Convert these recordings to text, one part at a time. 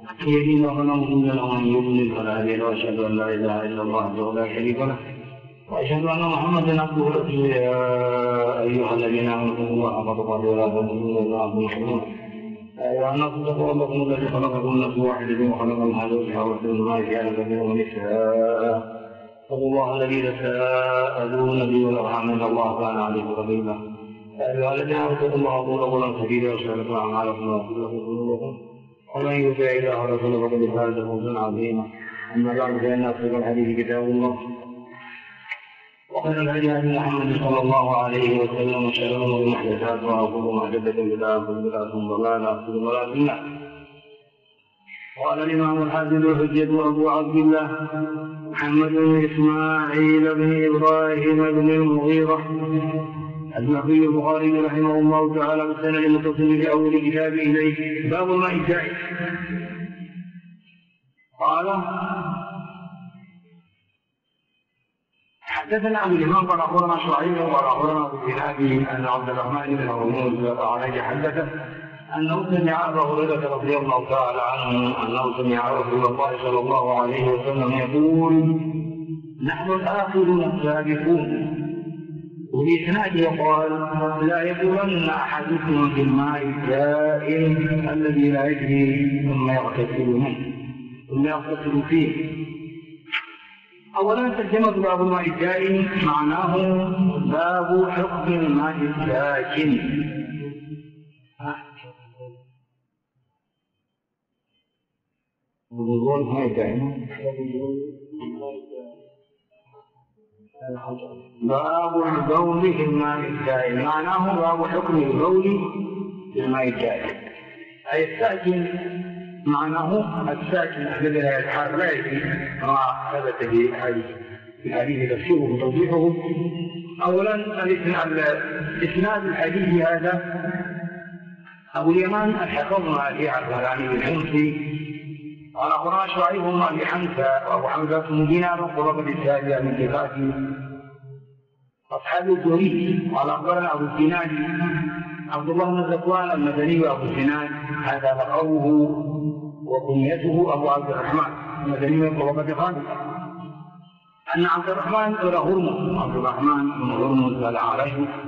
يدين فلا مضل له ومن يضلل فلا هادي له، واشهد ان لا اله الا الله وحده لا شريك له، واشهد ان محمدا عبده ورسوله. يا ايها الذين امنوا اتقوا الله حق تقاته ولا تموتن الا وانتم مسلمون. يا ايها الناس اتقوا ربكم الذي خلقكم من نفس واحده وخلق منها زوجها وبث منهما رجالا كثيرا ونساء. اتقوا الله الذي تساءلون به والارحام ان الله كان عليكم رقيبا. يا ايها الذين امنوا اتقوا الله وقولوا قولا سديدا يصلح لكم اعمالكم ويغفر لكم ذنوبكم، ومن يطع الله ورسوله فقد فاز فوزا عظيما. اما بعد فان اصدق الحديث كتاب الله، وخير الهدي هدي محمد صلى الله عليه وسلم، وشر الامور محدثاتها وكل محدثه بدعه وكل بدعه ضلاله وكل ضلاله في النار. قال الامام الحافظ الحجة ابو عبد الله محمد بن اسماعيل بن ابراهيم بن المغيرة الجعفي البخاري رحمه الله تعالى بالسند المتصل باول كتاب اليه، باب الماء الدائم. قال حدثنا عن الامام قال اخبرنا شعيب قال اخبرنا ابو الزناد ان عبد الرحمن بن هرمز عليه حدثه انه سمع ابا هريره رضي الله تعالى عنه انه سمع رسول الله صلى الله عليه وسلم يقول: نحن الاخرون السابقون. وبإسناده قال: لا يبولن احدكم بالماء الدائم الذي لا يجري ثم يغتسل فيه. اولا ترجمه باب الماء الدائم معناه باب حكم الماء الساكن. باب البول في الماء الدائم معناه باب حكم البول في الماء الدائم، اي الساكن معناه الساكن الذي لا يتحرك لا يجري كما ثبت في الحديث تفسيره وتوضيحه. اولا اسناد الحديث هذا ابو اليمان الحفظنا ابي عبد الغني الحمصي قال اخبرنا شعيب بن ابي حمزه وابو حمزه بن دينار قرب السابع من كفاء اصحاب الزهري قال اخبرنا ابو الزناد عبد الله بن زكوان المدني وابو الزناد هذا لقبه وكنيته ابو عبد الرحمن المدني من طبقه خالد ان عبد الرحمن بن هرمز الاعرج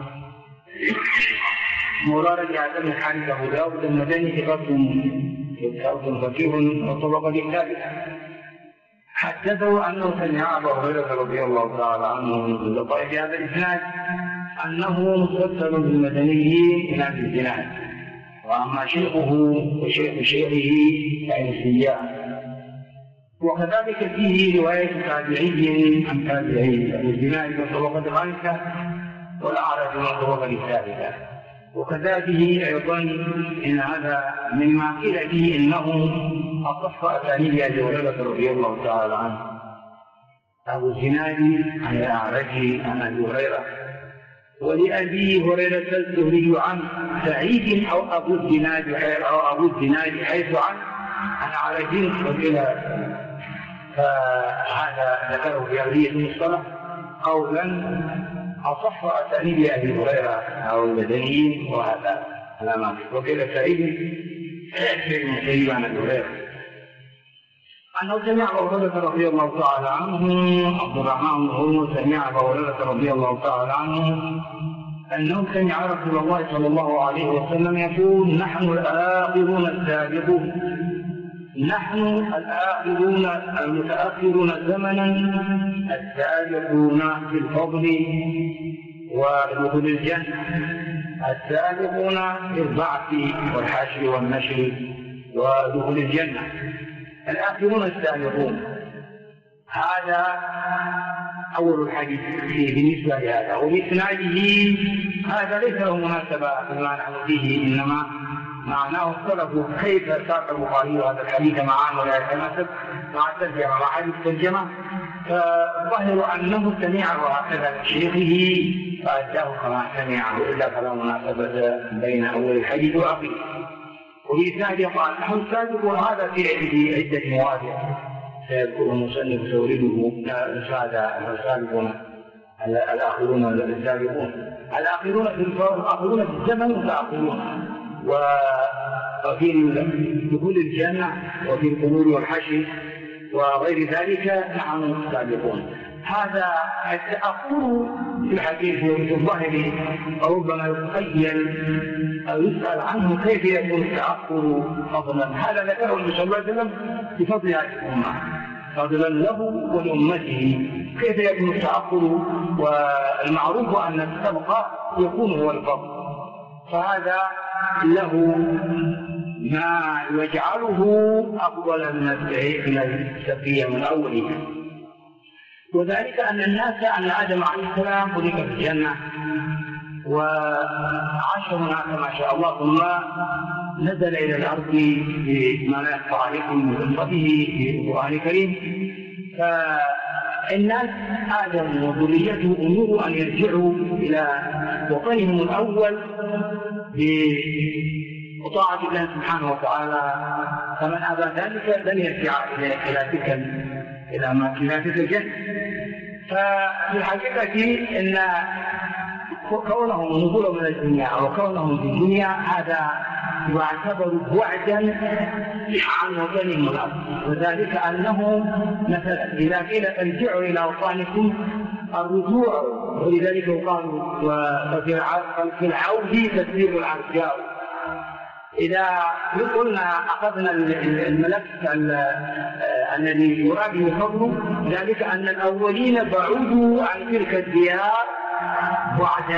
مولى رجعت بن حارث ابو داود المدني ثقة فقيه وطبقه الثالثه حدثه انه سمع ابا هريره رضي الله تعالى عنه من لطائف هذا الاسناد انه مسلسل بالمدنيين الى ابي الزناد، واما شيخه وشيخ شيخه فان سياح. وكذلك فيه روايه تابعي عن تابعي ابو الزناد من طبقه الخامسه والاعرج من طبقه الثالثه. وكذلك ايضا ان هذا مما قيل فيه انه اصح اسانيد ابي هريره رضي الله تعالى عنه. ابو الزناد عن الاعرج عن ابي هريره، ولأبي هريرة الزهري عن سعيد أو أبو الزناد حيث عن عرج وكلا. فهذا ذكره في أولية المصطلح قولا أصح أسانيد أبي هريرة أو المدنيين، وهذا علامات وكلا سعيد في المسيب عن أبي هريرة أنه سمع أبا هريرة رضي الله تعالى عنه. عبد الرحمن بن هرمز سمع أبا هريرة رضي الله تعالى عنه أنه سمع رسول الله صلى الله عليه وسلم يقول: نحن الآخرون السابقون. نحن الآخرون المتأخرون زمنا السابقون في الفضل ودخول الجنة، السابقون في البعث والحشر والنشر ودخول الجنة، الآخرون السابقون. هذا أول الحديث بالنسبة لهذا. وبإسناده هذا ليس له مناسبة فيما نحن فيه، إنما معناه اختلفوا كيف ساق البخاري هذا الحديث معه ولا يتناسب مع الترجمة مع هذه الترجمة. فالظاهر أنه سمعه هكذا من شيخه فأداه كما سمعه، إلا فلا مناسبة بين أول الحديث وآخره. وبإسناده قال: نحن السابقون. هذا في عدة مواضع سيذكر المصنف تورده السابقون الآخرون السابقون، الآخرون في الزمن متأخرون، وفي دخول الجنة وفي القبور والحشر وغير ذلك نحن سابقون. هذا التأخر في الحديث في الظاهر ربما يتخيل أو يسأل عنه كيف يكون التأخر فضلا. هذا ذكره النبي صلى الله عليه وسلم بفضل هذه الأمة فضلا له ولأمته، كيف يكون التأخر، والمعروف أن السبق يكون هو الفضل، فهذا له ما يجعله أفضل من السبقية من أوله. وذلك أن الناس أن آدم عليه السلام خلق في الجنة وعاش هناك ما شاء الله، ثم نزل إلى الأرض بما لا يخفى عليكم من قصته في القرآن الكريم. فالناس آدم وذريته أمروا أن يرجعوا إلى وطنهم الأول بطاعة الله سبحانه وتعالى، فمن أبى ذلك لن يرجع إلى تلك الجنة. ففي الحقيقة إن كونهم نزولوا من الدنيا وكونهم في الدنيا هذا يعتبر بعدا عن وطنهم الأرض، وذلك أنه مثلا إذا قيل ارجعوا إلى أوطانكم الرجوع، ولذلك قالوا وفي العود تسير الأرجاء. إذا قلنا أخذنا الملف الذي يراد بفضله ذلك أن الأولين بعدوا عن تلك الديار بعدا،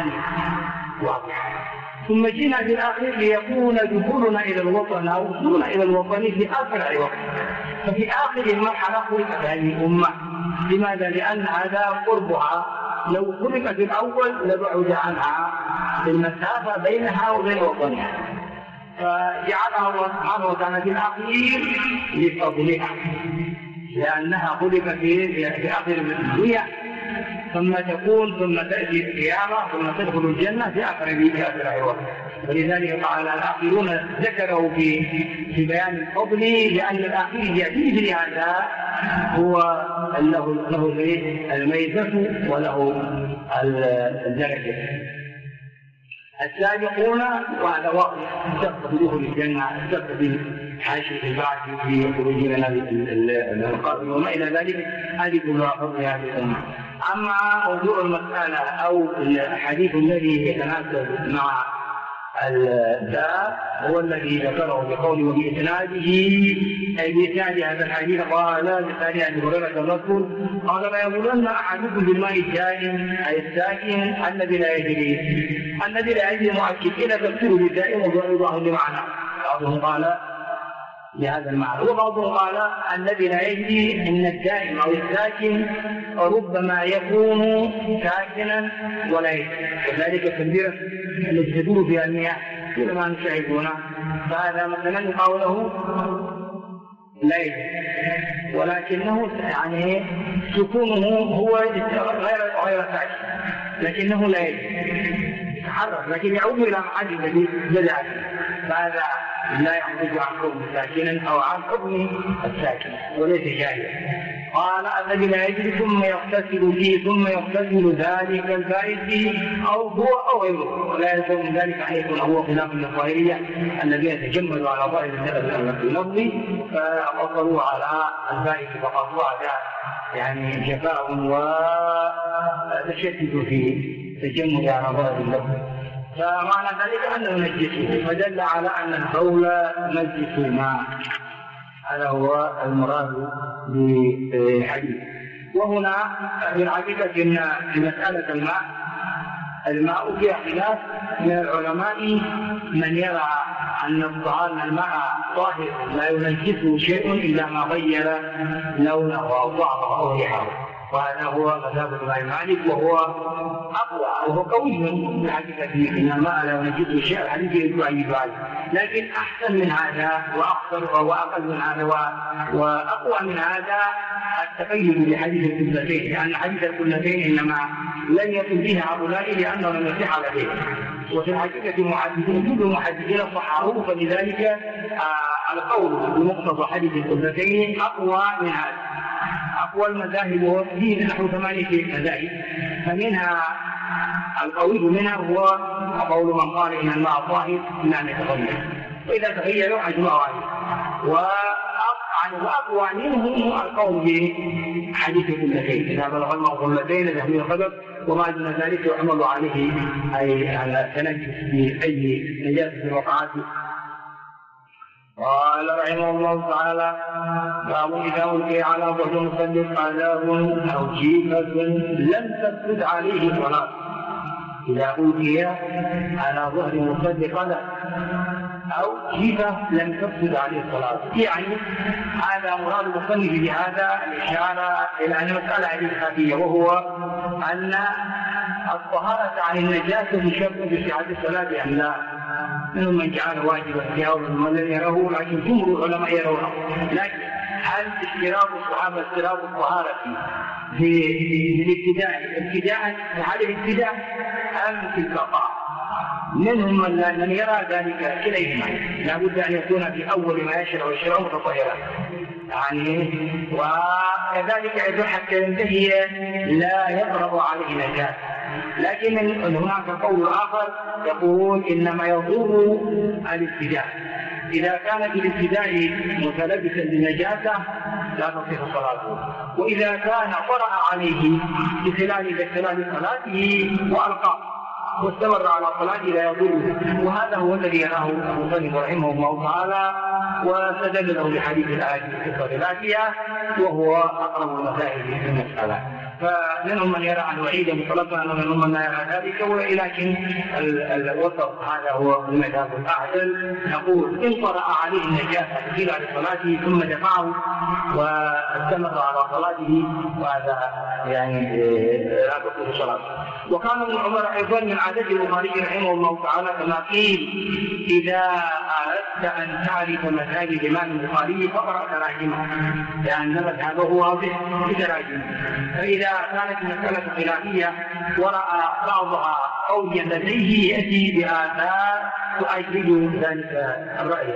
ثم جئنا في الآخر ليكون دخولنا إلى الوطن أو وصولنا إلى الوطن في آخر الوقت. ففي آخر المرحلة خلقت هذه الأمة. لماذا؟ لأن هذا قربها، لو خلقت الأول لبعد عنها المسافة بينها وبين وطنها، فجعلها الله سبحانه وتعالى في الأخير لفضلها، لأنها خلقت في آخر الدنيا ثم تأتي القيامة ثم تدخل الجنة في آخر الوقت. ولذلك قال الآخرون ذكروا في بيان الفضل، لأن الآخر يأتيه لهذا هو له الميزة وله الدرجة. السابقون وهذا واضح سبق بدخول الجنة، سبق بالحاشر في البعث في خروجنا من القبر وما إلى ذلك، هذه كلها فضل هذه الأمة. أما موضوع المسألة أو الحديث الذي يتناسب مع الباب هو الذي ذكره بقوله وبإسناده، أي بإسناد هذا الحديث قال لسان أبي هريرة الرسول قال لا يقولن أحدكم بالماء الدائم أي الساكن الذي لا يجري. الذي لا يجري مؤكد إلى تفسيره بالدائم وضعه بمعنى، بعضهم قال لهذا المعنى، وبعضهم قال الذي لا يجري إن الدائم أو الساكن ربما يكون ساكنا ولا يجري، وذلك كبيرة يجدون فيها المياه كل ما نشاهدونه. فهذا مثلا قوله لا يجري ولكنه يعني سكونه هو غير ساكن، لكنه لا يجري يتحرك لكن يعود إلى محل الذي جدع، فهذا لا يخرج عن حكم ساكنا أو عن حكم الساكن وليس جاهلا. قال الذي لا يجري ثم يغتسل فيه ثم يغتسل ذلك البائس فيه أو هو أو غيره، ولا يلزم من ذلك أن يكون هو خلاف الظاهرية الذين يتجملوا على ظاهر اللفظ فأصروا على البائس فقطوا على يعني جفاء وتشدد في تجمل على ظاهر اللفظ، فمعنى ذلك أنه نجسه، فدل على أن البول نجس الماء، هذا هو المراد بالحديث. وهنا في الحقيقة إن في مسألة الماء فيها خلاف من العلماء، من يرى أن الماء طاهر لا ينجسه شيء إلا ما غير لونه أو طعمه أو ريحه، وهذا هو مذهب الإمام مالك وهو أقوى وهو قوي في الحقيقة إن الماء لا ينجسه شيء، الحديث يدل أن يفعل، لكن أحسن من هذا وأكثر وأقل من هذا وأقوى من هذا التقيد بحديث الكلتين، لأن حديث الكلتين إنما لم يكن فيها هؤلاء لأنه لم يصح لديه، وفي الحقيقة محدثين كل محدثين صححوه، فلذلك القول بمقتضى حديث الكلتين أقوى من هذا. أقوى المذاهب وفيه نحو 8 مذاهب، فمنها القوي منها هو قول من قال إن الماء طاهر إلا أن يتغير، وإذا تغيروا أجمعوا عليه. وأقوى منهم القول بحديث القلتين، إذا بلغ الماء قلتين يحمل الخبث وما دون ذلك يحمل عليه أي على التنجس بأي نجاسة وقعت. قال رحمه الله تعالى: باب إذا ألقي على ظهر مصدق عذاب أو جيفة لم تفسد عليه صلاة. إذا ألقي على ظهر مصدق عذاب أو جيفة لم تفسد عليه الصلاة. يعني هذا مراد المصنف بهذا الإشارة إلى أن المسألة هذه خفية، وهو أن الطهارة عن النجاسة شرط في صحة الصلاة أم لا. منهم من جعل واجبا فيها ومن لم يره، لكن جمهور العلماء يرونه. لكن هل اشتراط الصحابة اشتراط الطهارة في الابتداء هذا الابتداء أم في البقاء؟ منهم من يرى ذلك كليهما، لا بد أن يكون في أول ما يشرع متطهرا يعني، وكذلك أيضا حتى ينتهي لا يقرب عليه نجاسة. لكن هناك قول آخر يقول إنما يضر الابتداء، إذا كان في الابتداء متلبسا بنجاسة لا تصح صلاته، وإذا كان طرأ عليه بخلال صلاته وألقى واستمر على صلاته لا يضره. وهذا هو الذي يراه المصنف رحمه الله تعالى، واستدل له بحديث الآية في القصة الآتية، وهو أقرب المذاهب في المسألة. فمنهم من يرى عن وعيد مطلقا ومنهم من يرى ذلك، ولكن الوسط هذا هو المذهب الأعدل. نقول إن طرأ عليه النجاسة خلال صلاته ثم دفعه واستمر على صلاته، وهذا يعني لا تكون صلاته. وكان ابن عمر أيضا من عادة البخاري رحمه الله تعالى كما قيل: إذا أردت أن تعرف مساجد الإمام البخاري فاقرأ تراجمه، لأن مذهبه واضح بتراجمه. فإذا كانت المسألة خلافية ورأى بعضها قويا لديه يأتي بآثار تؤيد ذلك الرأي.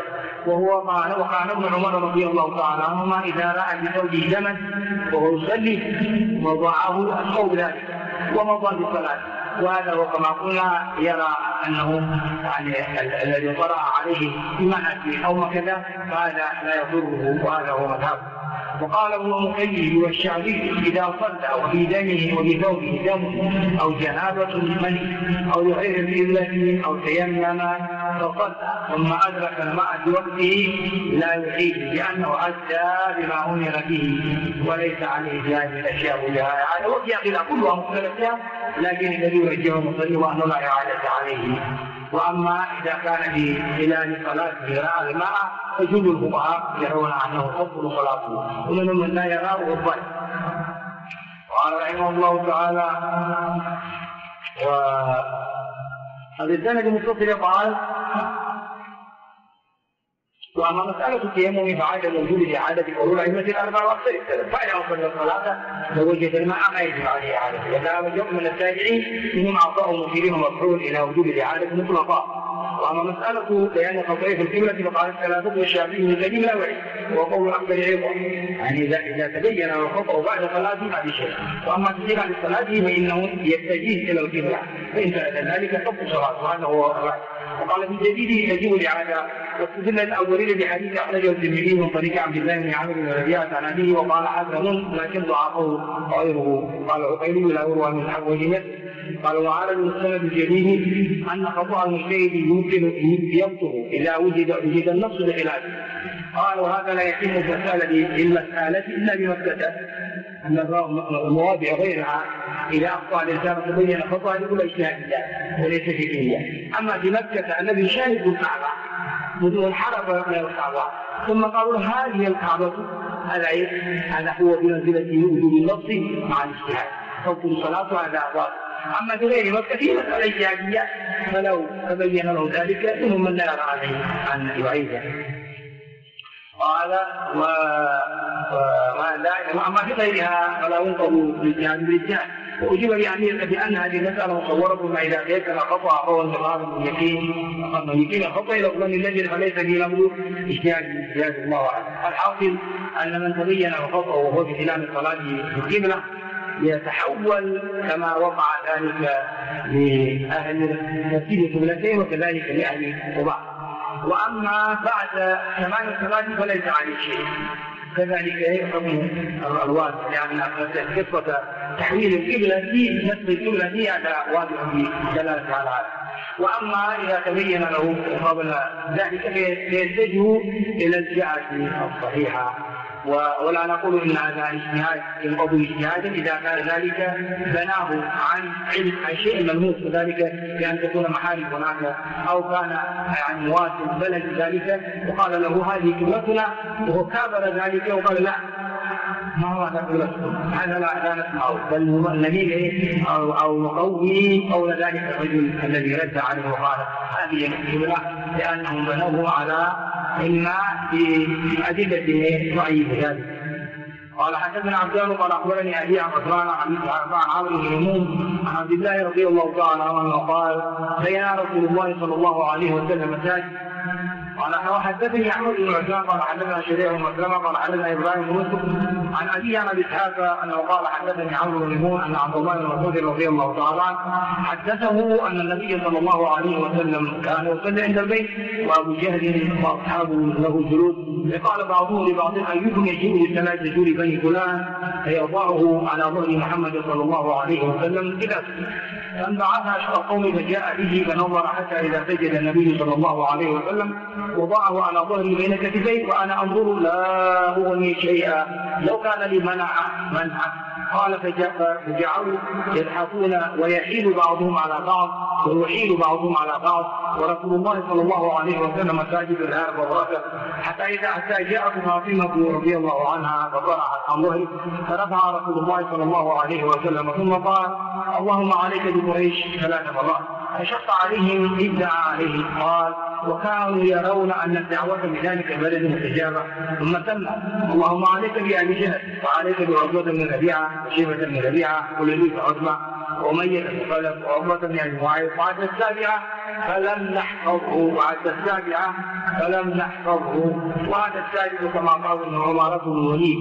وكان ابن عمر رضي الله تعالى عنهما إذا رأى بثوبه دما وهو يصلي وضعه الثوب ذلك ومضى بالصلاة. وهذا هو كما قلنا يرى أنه يعني الذي طرأ عليه بمعنى أو كذا فهذا لا يضره، وهذا هو مذهبه. وقال ابن المكيف والشعبي: إذا صلى وفي دمه وبثوبه دم أو جنابة مني أو لغير الإذن أو تيمم فصلى ثم أدرك الماء في وقته لا يعيد، لأنه أدى بما أمر به وليس عليه في هذه الأشياء وجهها. هذا وفي خلاف كلها مختلفة، لكن الذي يرجعه المصلي وأنه لا إعادة عليه. وأما إذا كان في خلال صلاته رأى الماء فجل الفقهاء يرون أنه تبطل صلاته، ومنهم من لا يراه الظن. قال رحمه الله تعالى: وهذا السند المتصل قال: وأما مسألة التيمم فعدم وجود إعادة قول الأئمة الأربعة وأكثر السلف، فإذا وصل الصلاة لوجد الماء ما يجب عليه إعادته. وذهب جمع من التابعين منهم عطاء مشير ومفعول إلى وجود الإعادة مطلقا. وأما مسألة بيان خطئ في القبلة فقال الثلاثة والشافعي من القديم لا وعي، وقول أكثر عظة، يعني إذا تبين الخطأ بعد صلاته هذا شيء. وأما تسير عن الصلاة فإنه يتجه إلى القبلة، فإن فعل ذلك تبطل صلاته، وهذا هو الرأي. وقال في الجديد يجب الإعادة، واستدل الأولين بحديث أخرجه الترمذي من طريق عبد الله بن عمرو بن ربيعة عن أبيه وقال حسن لكن ضعفه غيره. قال عقيل لا يروى من حوله. قال: وعلى المستند الجديد أن خطأ المجتهد يمكن يبطل إذا وجد النص بخلافه. قال: وهذا لا يتم المسألة إلا بمكة، أن المواضع غيرها إذا أخطأ الإنسان تبين خطأ يقول اجتهادية وليس فقهية. أما في مكة النبي شاهد الكعبة وانحرف من الكعبة ثم قالوا هذه الكعبة، هذا هو بمنزلة وجود النص مع الاجتهاد، تبطل صلاة هذا أبواب. أما في غير مكة في مسألة اجتهادية فلو تبين له ذلك منهم من لا يرى عليه أن يعيده. قال: وما في غيرها فلا ينقض بالاجتهاد بالاجتهاد. وأجيب بأن هذه المسألة مصورة ما إذا تيسر خطأ فهو انتظار اليقين الخطأ إلى الظن الذي فليس فيه له اجتهاد الله أعلم. الحاصل أن من تبين الخطأ وهو في خلال صلاته في القبلة يتحول كما وقع ذلك لأهل مسجد القبلتين وكذلك لأهل قباء. وأما بعد 8 صلوات فليس عليه شيء. كذلك حكم الوالد، لأن قصة تحويل القبلة دي نفس القبلة دي على والده دلالة على هذا. وأما إذا تبين له قبل ذلك فيتجه إلى الجهة الصحيحة، ولا نقول إن هذا اجتهاد ينقضي اجتهادا إذا كان ذلك بناه عن علم شيء ملموس، وذلك بأن تكون محارم هناك أو كان يعني مواسم بلد ذلك وقال له هذه قبلتنا وهو كابر ذلك وقال لا ما هو هذا قبلتكم، هذا لا نسمعه، بل نميل أو نقوي قول ذلك الرجل الذي رد عليه وقال هذه القبلة لأنهم بنوه على إما بأدلة رأي ذلك. قال حدثنا عبدان قال أخبرني أبي عن عثمان عن عمرو بن ميمون عن عبد الله رضي الله تعالى عنه قال بينا رسول الله صلى الله عليه وسلم ساجد. قال حدثني احمد بن عثمان قال حدثنا شريع بن مسلمه قال حدثنا ابراهيم بن مسلم عن ابي عن ابي اسحاق انه قال حدثني عمرو بن ميمون ان عبد الله بن مسعود رضي الله تعالى عنه حدثه ان النبي صلى الله عليه وسلم كان يصلي عند البيت وابو جهل واصحابه له جلوس، فقال بعضهم لبعض ايكم يجيء لصلاه رجل بني فلان فيضعه على ظهر محمد صلى الله عليه وسلم كذا، فانبعث اشرف القوم فجاء به فنظر حتى اذا سجد النبي صلى الله عليه وسلم وضعه على ظهري بين كتفيه وانا انظر لا اغني شيئا لو كان لي منع. قال فجعلوا يضحكون ويحيل بعضهم على بعض ويحيل بعضهم على بعض ورسول الله صلى الله عليه وسلم ساجد الآن وبركه حتى جاءت فاطمة رضي الله عنها فطرحت عن ظهره فرفع رسول الله صلى الله عليه وسلم ثم قال اللهم عليك بقريش 3 مرات فشق عليهم ادعى عليه قال وكانوا يرون ان الدعوه بذلك بلد مستجابه ثم سمى اللهم عليك بابي جهل وعليك بعتبه بن ربيعه وشيبه بن ربيعه ولبيب عتبه واميه بن خلف وعقبه بن ابي معيط وعد السابعه فلم نحفظه وعد السادس كما قال ابن عمر بن الوليد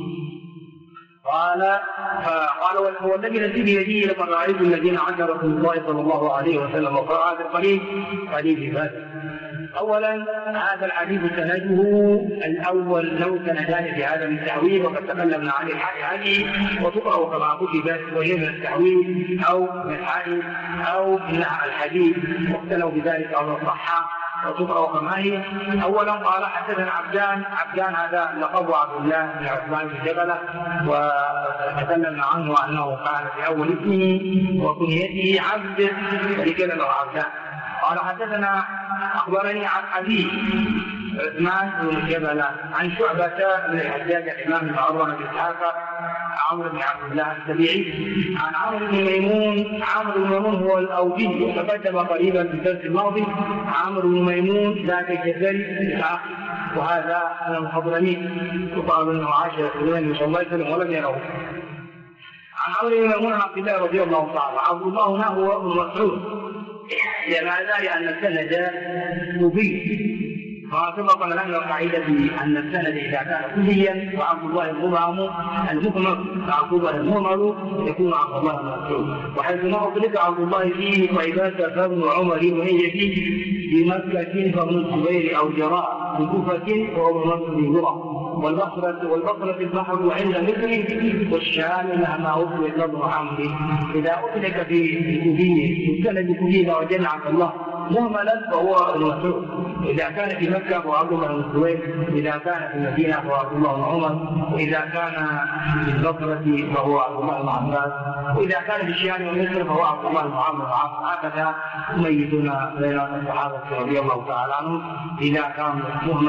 قال هو الذي نسي بيده لقد رايت الذين عد رسول الله صلى الله عليه وسلم وقال هذا قليل بهذا. اولا هذا الحديث سنده الاول لو سندان في هذا من التحويل وقد تكلمنا عن الحديث وتقرا كما كتبت وهي من التحويل او من الحديث او من الحديث واختلوا بذلك او الصحه وتقرا كما هي. اولا قال حدثنا عبدان هذا لقب عبد الله بن عثمان بن جبله وتكلمنا عنه انه كان في اول اسمه وكنيته عبد ولكن له عبدان. قال حدثنا اخبرني عن ابي عثمان بن جبله عن شعبه بن الحجاج الامام بن عمرو بن اسحاق عمرو بن عبد الله السبيعي عن عمرو بن ميمون هو الاوجي وتقدم قريبا في الدرس الماضي. عمرو بن ميمون ذاك الجزري وهذا من المخضرمين يقال انه عاش في النبي صلى الله عليه وسلم ولم يره. عن عمرو بن ميمون عن عبد الله رضي الله تعالى عبد الله هنا هو ابن مسعود لماذا؟ لأن السند مبين فسبق لنا القاعدة أن السند إذا كان كليا وعبد الله المبهم المهمل يكون عبد الله بن مسعود وحيث ما أطلق عبد الله فيه فإذا فابن عمر وهي فيه بمكة فابن الزبير أو جراء بكوفة وهو مسلم ذرة والبصرة البحر وعند مثله والشام مهما أطلق ابن عمرو إذا أطلق في كوفية إن كان بكوفية وجل عبد الله مهملا فهو المسعود، إذا كان في مكة فهو عبد الله بن الزبير، إذا كان في المدينة فهو عبد الله بن عمر، وإذا كان في البصرة فهو عبد الله بن عباس، وإذا كان في الشام ومصر فهو عبد الله بن عمرو بن العاص. هكذا يميزون بين الصحابة رضي الله تعالى عنهم إذا كان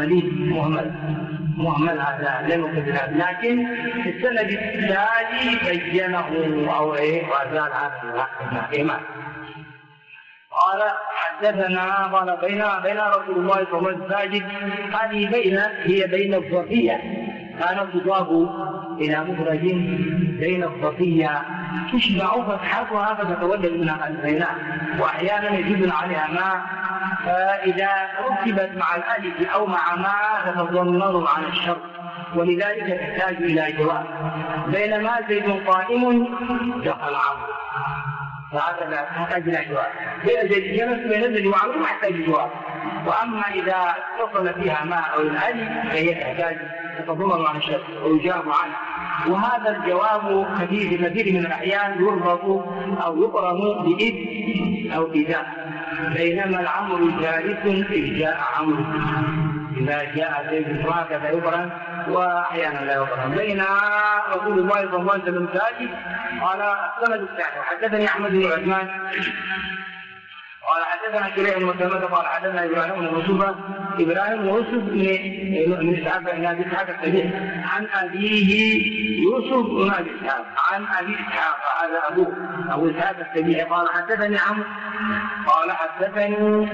مهمل هذا لم يكن، لكن في السند التالي بينه أو وزال هذا الإيمان. قال حدثنا قال بين رسول الله صلى الله عليه وسلم ساجد. هذه هي بين الظرفية كانت تضاف إلى مخرج بين الظرفية تشبع فتحتها فتتولد منها البيناء وأحيانا يجب عليها ماء فإذا ركبت مع الألف أو مع ماء تتضمن عن الشرط ولذلك تحتاج إلى جواب. بينما زيد قائم دخل عمرو فهذا لا تحتاج إلى جواب. بين زيد جلس بين زيد وعمرو ما يحتاج جواب وأما إذا اتصل فيها ماء أو الألف فهي تحتاج تتضمن عن الشك ويجاب عنه. وهذا الجواب في كثير من الأحيان يربط أو يقرن بإذ أو إذا، بينما الأمر جالس إذ جاء عمرو، إذا جاء زيد هكذا يقرن وأحيانا لا يقرن. بين رسول الله صلى الله عليه وسلم ساجد قال السند الثاني حدثني أحمد بن عثمان قال حدثنا شريح بن مسلمة قال حدثنا إبراهيم بن يوسف من إسحاق بن أبي إسحاق السبيعي عن أبيه يوسف بن أبي إسحاق عن أبي إسحاق هذا أبو إسحاق السبيعي قال حدثني عمرو قال حدثني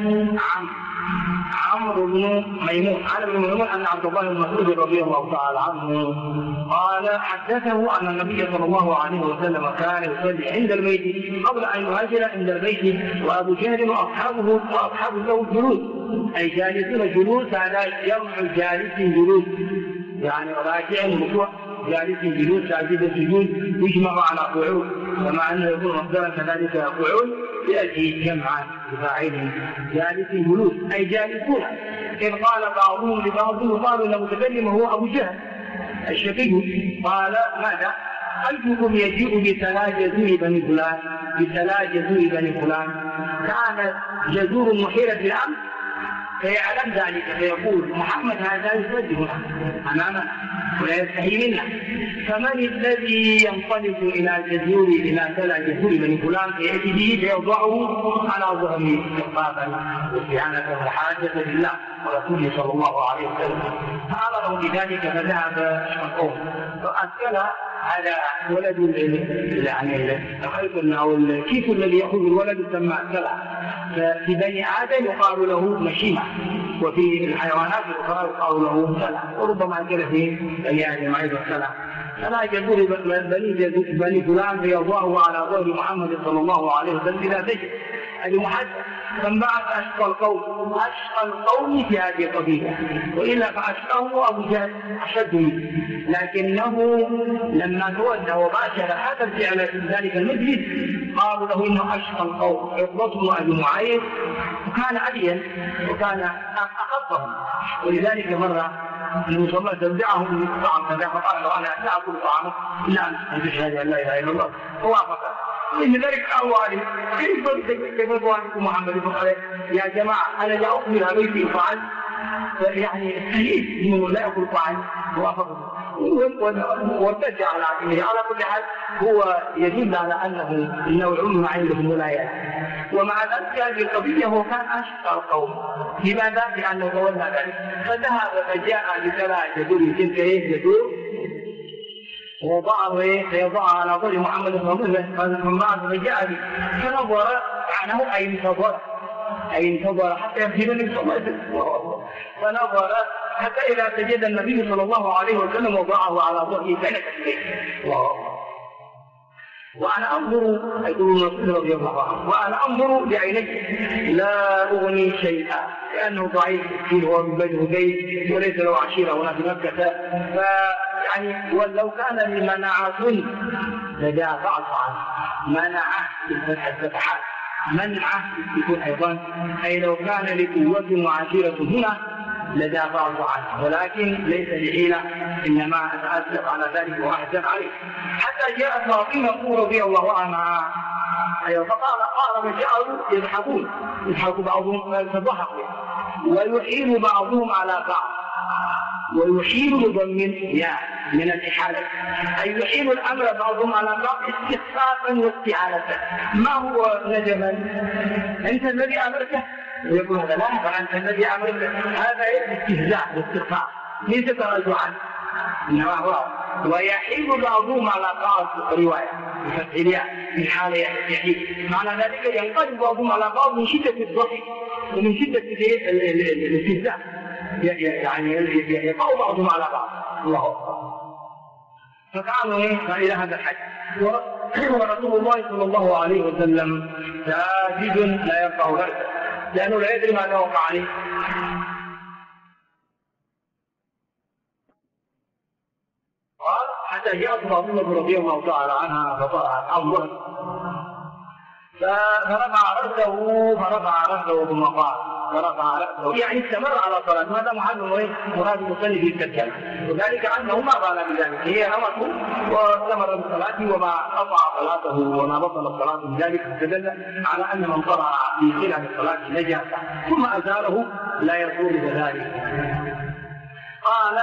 عمرو بن ميمون أن عبد الله بن مسعود رضي الله تعالى عنه قال حدثه أن النبي صلى الله عليه وسلم كان يصلي عند البيت قبل أن يهاجر عند البيت وأبو جهل وأصحابه له جلوس، أي جالسون جلوس، هذا جمع جالس جلوس يعني راكع ركوع جالس جلوس ساجد سجود يجمع على قعود، كما أنه يكون مصدرا كذلك قعود يأتي جمعا بفاعله جالس جلوس أي جالسون. إذ قال بعضهم لبعض قالوا أن المتكلم هو أبو جهل الشقي قال ماذا؟ قلبكم يجيء بسلا جزور بني فلان كان جزور محيرة بالأمر فيعلم ذلك فيقول محمد هذا يصدق أمامنا ولا يستحي منا، فمن الذي ينطلق إلى سلا جزور بني فلان فيأتي به فيوضعه على ظهره إخفافا واستعانة والحاجة لله ورسوله صلى الله عليه وسلم، فأمره بذلك فذهب القوم فأسكن هذا ولد يعني الخيط أو الكيس الذي يأخذ الولد يسمى سلع، ففي بني آدم يقال له مشيمة وفي الحيوانات الأخرى يقال له سلع، وربما كان في بني آدم أيضا سلع. فلا يقول بني فلان فيضعه على ظهر محمد صلى الله عليه وسلم إذا تجد هذه محدث من بعد أشقى القوم في هذه القبيلة، وإلا فأشقاه أبو جهل أشد منه، لكنه لما تولى وباشر هذا الفعل في ذلك المجلس قالوا له إنه أشقى القوم عقبة أبي معيط، وكان ألين وكان أخفهم، ولذلك مرة النبي صلى الله عليه وسلم دعاهم للطعام فقال له أنا لا أكل طعامك إلا أن تشهد أن لا إله إلا الله، فوافق. من ذلك قالوا عليه كيف تقولون محمد فقال يا جماعة أنا لا أقبل بيتي فعل يعني السيد إنه لا يأكل طعام، وافق وارتجع على عقله. على كل حال هو يدل على أنه العلم عندهم ولايات، ومع ذلك هذه القضية هو كان أشقى القوم. لماذا؟ لأنه تولى ذلك فذهب فجاء بثلاث جدور وضعه على ظهر محمد صلى الله عليه وسلم، من بعد فجاء به فنظر عنه أي انتظر حتى يمشي النبي صلى الله عليه وسلم، فنظر حتى إذا سجد النبي صلى الله عليه وسلم وضعه على ظهره فنكت به. وأنا أنظر يقول الرسول رضي الله عنه وأنا أنظر بعيني لا أغني شيئا، لأنه ضعيف فيه هو من بني هذيل وليس له عشيرة هنا في مكة، فيعني ولو كان لمنعة لدافعت عنه، منعه بالفتحات منعه يكون أيضا، أي لو كان لقوة وعشيرة هنا لدافعت عنه، ولكن ليس لحيلة إنما أتأسف على ذلك وأحزن عليه. حتى جاءت فاطمة رضي الله عنها فقال جاءوا يضحك بعضهم فضحكوا ويحيل بعضهم على بعض، ويحيل بضم الياء من الإحالة، أي يحيل الأمر بعضهم على بعض استخفافا واستعانة. ما هو نجما؟ أنت الذي أمرته ويقول هذا لا فأنت الذي أمرته، هذا استهزاء واستخفاف ليس تراجعا، إنما هو ويحيل بعضهم على بعض رواية بفتح الياء من حال يحيل، معنى ذلك ينقلب بعضهم على بعض من شدة الضحك ومن شدة الاستهزاء، يعني يقع بعضهم على بعض. الله أكبر. فكانوا إلى هذا الحد، ورسول الله صلى الله عليه وسلم ساجد لا يرفع رأسه لأنه لا يدري ماذا وقع عليه. قال حتى جاءت فاطمة رضي الله تعالى عنها فطلعت أولا فرفع رأسه ثم قال ورفع رأسه يعني استمر على صلاته. هذا مراد المصلي في الترجمة، وذلك أنه ما قال بذلك، هي أمره واستمر بصلاته وما قطع صلاته وما بطل صلاته بذلك، فدل على أن من قرأ في خلال الصلاة نجاسة ثم أزاله لا يضر بذلك. قال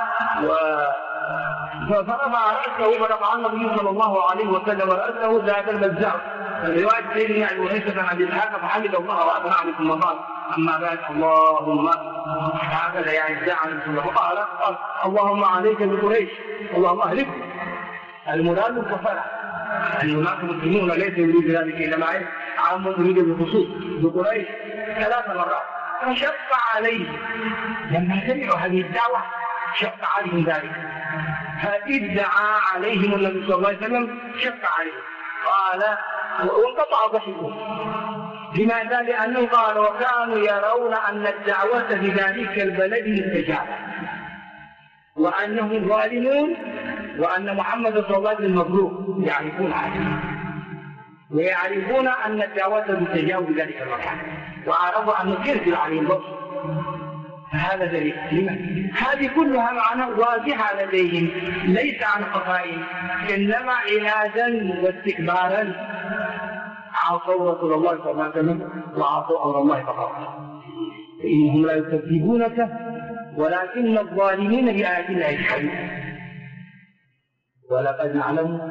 فرفع رأسه فرفع النبي صلى الله عليه وسلم رأسه ذات المزار. الرواية سيدنا أبي هريرة عن أبي إسحاق فحمد الله وأثنى عليه ثم قال أما بعد اللهم هكذا يعني ادعى وقال اللهم عليك بقريش اللهم أهلك. المراد الكفارة أن هناك مسلمون ليس يريد ذلك إنما عام يريد بالخصوص بقريش 3 مرات. فشق عليه لما سمعوا هذه الدعوة شق عليهم ذلك، فادعى عليهم النبي صلى الله عليه وسلم شق عليه. قال وانقطع ضحكه. لماذا؟ لأنه قال وكانوا يرون أن الدعوة في ذلك البلد مستجابة وأنهم ظالمون وأن محمد صلى الله عليه وسلم مبروك، يعرفون هذا ويعرفون أن الدعوة مستجابة في ذلك المكان، وعرفوا أن ترسل عليهم بصر. هذا دليل لمن؟ هذه كلها معنى واضحة لديهم ليس عن خفاء، إنما عنادا واستكبارا عصوا رسول الله صلى الله عليه وسلم وعصوا أمر الله فقط. إنهم لا يكذبونك ولكن الظالمين بآيات الله يجحدون. ولقد نعلم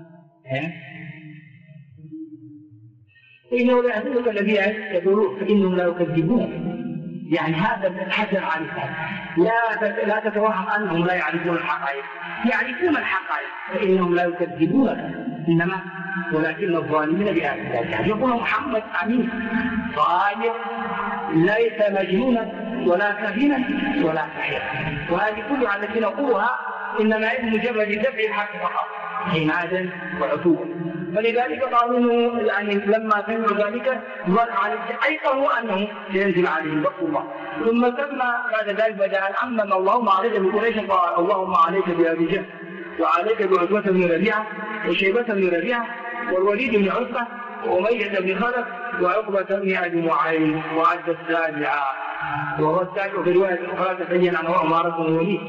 إنه لا يحزنك الذي يقولون فإنهم لا يكذبونك، يعني هذا الحذر عن ذلك. لا تتوهم أنهم لا يعرفون الحقائق، يعرفون الحقائق فإنهم لا يكذبونك إنما ولكن الظالمين بآيات الله. يعني يقول محمد أمين صادق ليس مجنونا ولا كهينا ولا سحرا، وهذه كلها التي نقولها إنما هي مجرد دفع الحق فقط عنادا وعتوبا. فلذلك قالوا يعني لما سمعوا ذلك أيقنوا أنه سينزل عليهم بطل الله. ثم سمى بعد ذلك بدأ أمن اللهم عليك بقريش، قال اللهم عليك بأبي جهل وعليك بعتبة بن ربيعة وشيبة بن ربيعة والوليد بن عتبة وأمية بن خلف وعقبة بن أبي معين. وعد السابعة وهو السابع في رواية أخرى تبين أنه أمارة بن الوليد،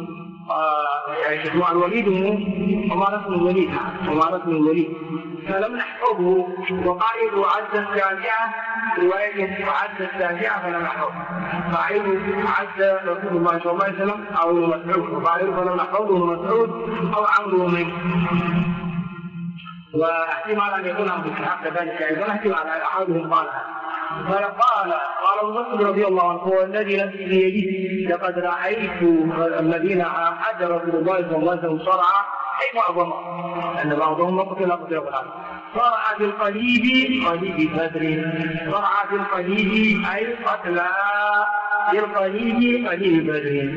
يعني الوليد أمارة بن الوليد، أمارة بن الوليد. فلم نحفظه. وقائد عد السابعة رواية عد السابعة فلم نحفظه. قائد عد رسول الله صلى الله عليه وسلم أو مسعود، وقائد فلم نحفظه مسعود أو عمرو منه. واحتمال أن يكون أبو إسحاق كذلك أيضا، احتمال أحدهم قال أبو بكر رضي الله عنه هو الذي نفسي بيده لقد رأيت الذين حج رسول الله صلى الله عليه وسلم صرعى أي معظم أن بعضهم قتل صرعى في القليب قليب بدر، صرعى في القليب أي قتلى في القليب قليب بدر.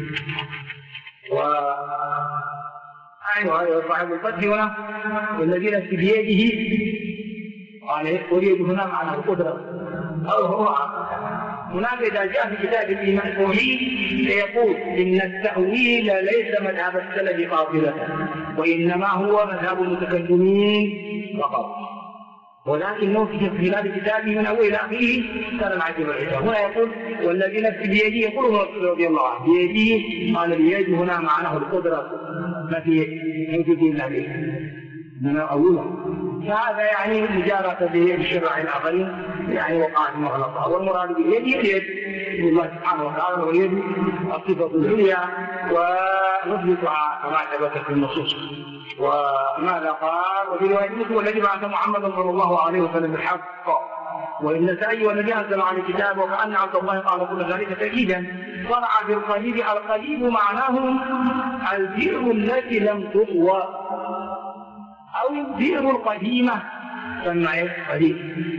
أيوة صاحب الفتح هنا والذي نفسي بيده قال أريد هنا معنى القدرة أو هو هناك إذا جاء في كتاب الإيمان التوحيد يقول إن التأويل ليس مذهب السلف قاطبة وإنما هو مذهب المتكلمين فقط، ولكنه في خلال كتابه من أول إلى آخره كان عجيب العجاب. هنا يقول والذي نفسي بيده يقول رسول رضي الله عنه بيده، قال بيده هنا معناه القدرة ما في إلا به من أوله. فهذا يعني مجارة بالشرع الآخرين يعني وقعت مغلطة. والمراد باليد يد الله سبحانه وتعالى واليد الصفة العليا ونثبتها كما ثبتت في النصوص. وماذا قال؟ وفي رواية مسلم والذي بعث محمدا صلى الله عليه وسلم بالحق والنسائي والذي أنزل على الكتاب وكأن عبد الله قال كل ذلك تأكيدا. صرع بالقليب، القليب معناه البئر التي لم تطوى أو البئر القديمة سمى قديم.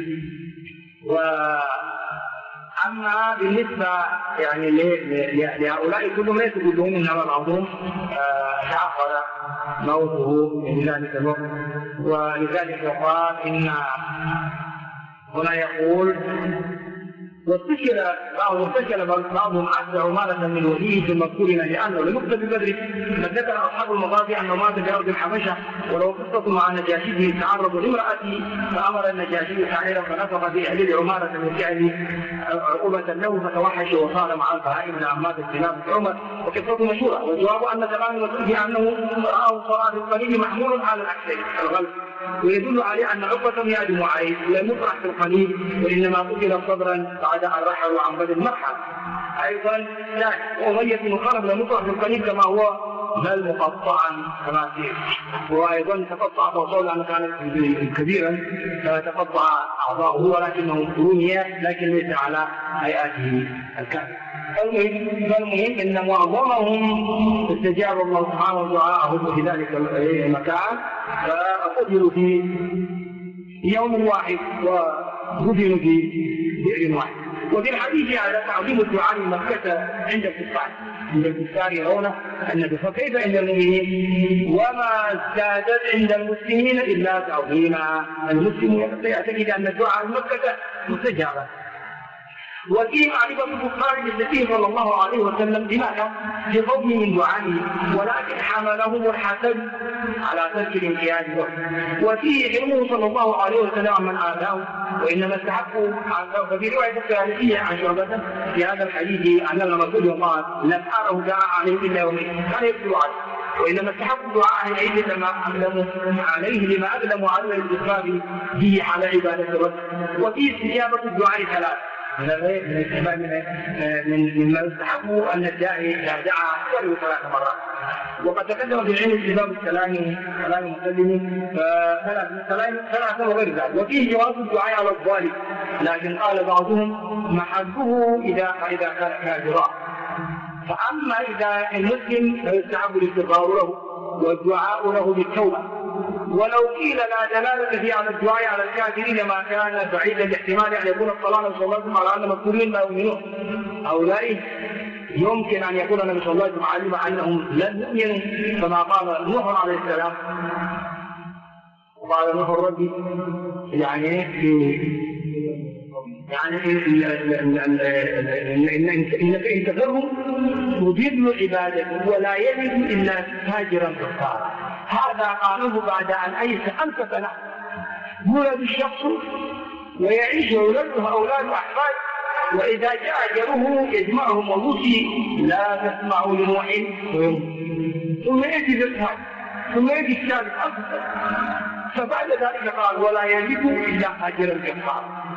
وأما بالنسبة يعني لهؤلاء كلهم ليس كلهم إنما بعضهم تأخر موته في ذلك الوقت. ولذلك قال إن هنا يقول واستشكل بعضهم عز عمارة من وليه في المذكور لأنه لم يقتل ببدر، بل ذكر أصحاب المغازي أنه مات بأرض الحبشة، ولو قصة مع النجاشي تعرض لامرأته فأمر النجاشي سعيرا فنفخ في أهل عمارة من فعله عقوبة له فتوحش وصار مع البهائم عمات الكلاب عمر، وقصته مشهورة. والجواب أن كلام المسؤول أنه رآه صلاة القليل محمول على العكسين الغلب، ويدل عليه أن عقبة يعدم عليه لم يطرح في القليل، وإنما قتل صبرا بعد أن رحلوا عن بدر مرحل. أيضا وأمية بن خلف لم يطرح في القليل كما هو، بل مقطعا كما فيه، وأيضا تقطع فوصول أنه كان كبيرا فتقطع أعضاؤه ولكنه رمي لكن ليس على هيئته الكاملة. المهم أن معظمهم استجاب الله سبحانه دعاءه في ذلك المكان فقتلوا في يوم واحد ودفنوا في بئر واحد. وفي الحديث على تعظيم الدعاء مكة عند الكفار، يرون أن فكيف عند المؤمنين وما ازدادت عند المسلمين إلا تعظيما. المسلم يعتقد أن الدعاء مكة مستجابة. وفيه معرفة الكفار بالنبي صلى الله عليه وسلم لماذا؟ لقوم من دعائه، ولكن حملهم الحسد على ترك الانقياد له. وفيه علمه صلى الله عليه وسلم من آذاه، وإنما استحقوا عنه. ففي رواية الثالثية عن شعبة في هذا الحديث أن الرسول قال لم أره دعا عليه إلا يومين كان يقتل عليه، وإنما استحقوا دعاء العيد لما أقدموا عليه لما أقدموا على الإقرار به على عبادة الرب. وفيه استجابة الدعاء ثلاث مما يستحق أن الداعي دعا ولو 3 مرات. وقد تقدم في العلم استجابة كلام المسلم ثلاثة وغير ذلك. وفيه جواز الدعاء على الظالم، لكن قال بعضهم محبه إذا كان كافرا. فأما إذا المسلم فيستحب الاستغفار له والدعاء له بالتوبة. ولو قيل لا دلالة في على الدعاء على الكافرين ما كان بعيدا الاحتمال أن يكون الصلاة صلى الله عليه وسلم على أن مذكورين لا يؤمنون، هؤلاء يمكن أن يكون النبي صلى الله عليه وسلم علم أنهم لن يؤمنوا كما قال نوح عليه السلام، وقال نوح ربي إنك إن تذرهم يضل عبادك ولا يجد إلا فاجرا كفارا. هذا قاله بعد أن أيس 1000 سنة، يولد الشخص ويعيش أولاده أولاد أحفاد، وإذا جاء أجله يجمعهم ويوصي لا تسمعوا لنوح ويموت، ثم يأتي بالثاني ثم يأتي الثالث 1000 سنة، فبعد ذلك قال ولا يجد إلا فاجرا كفارا.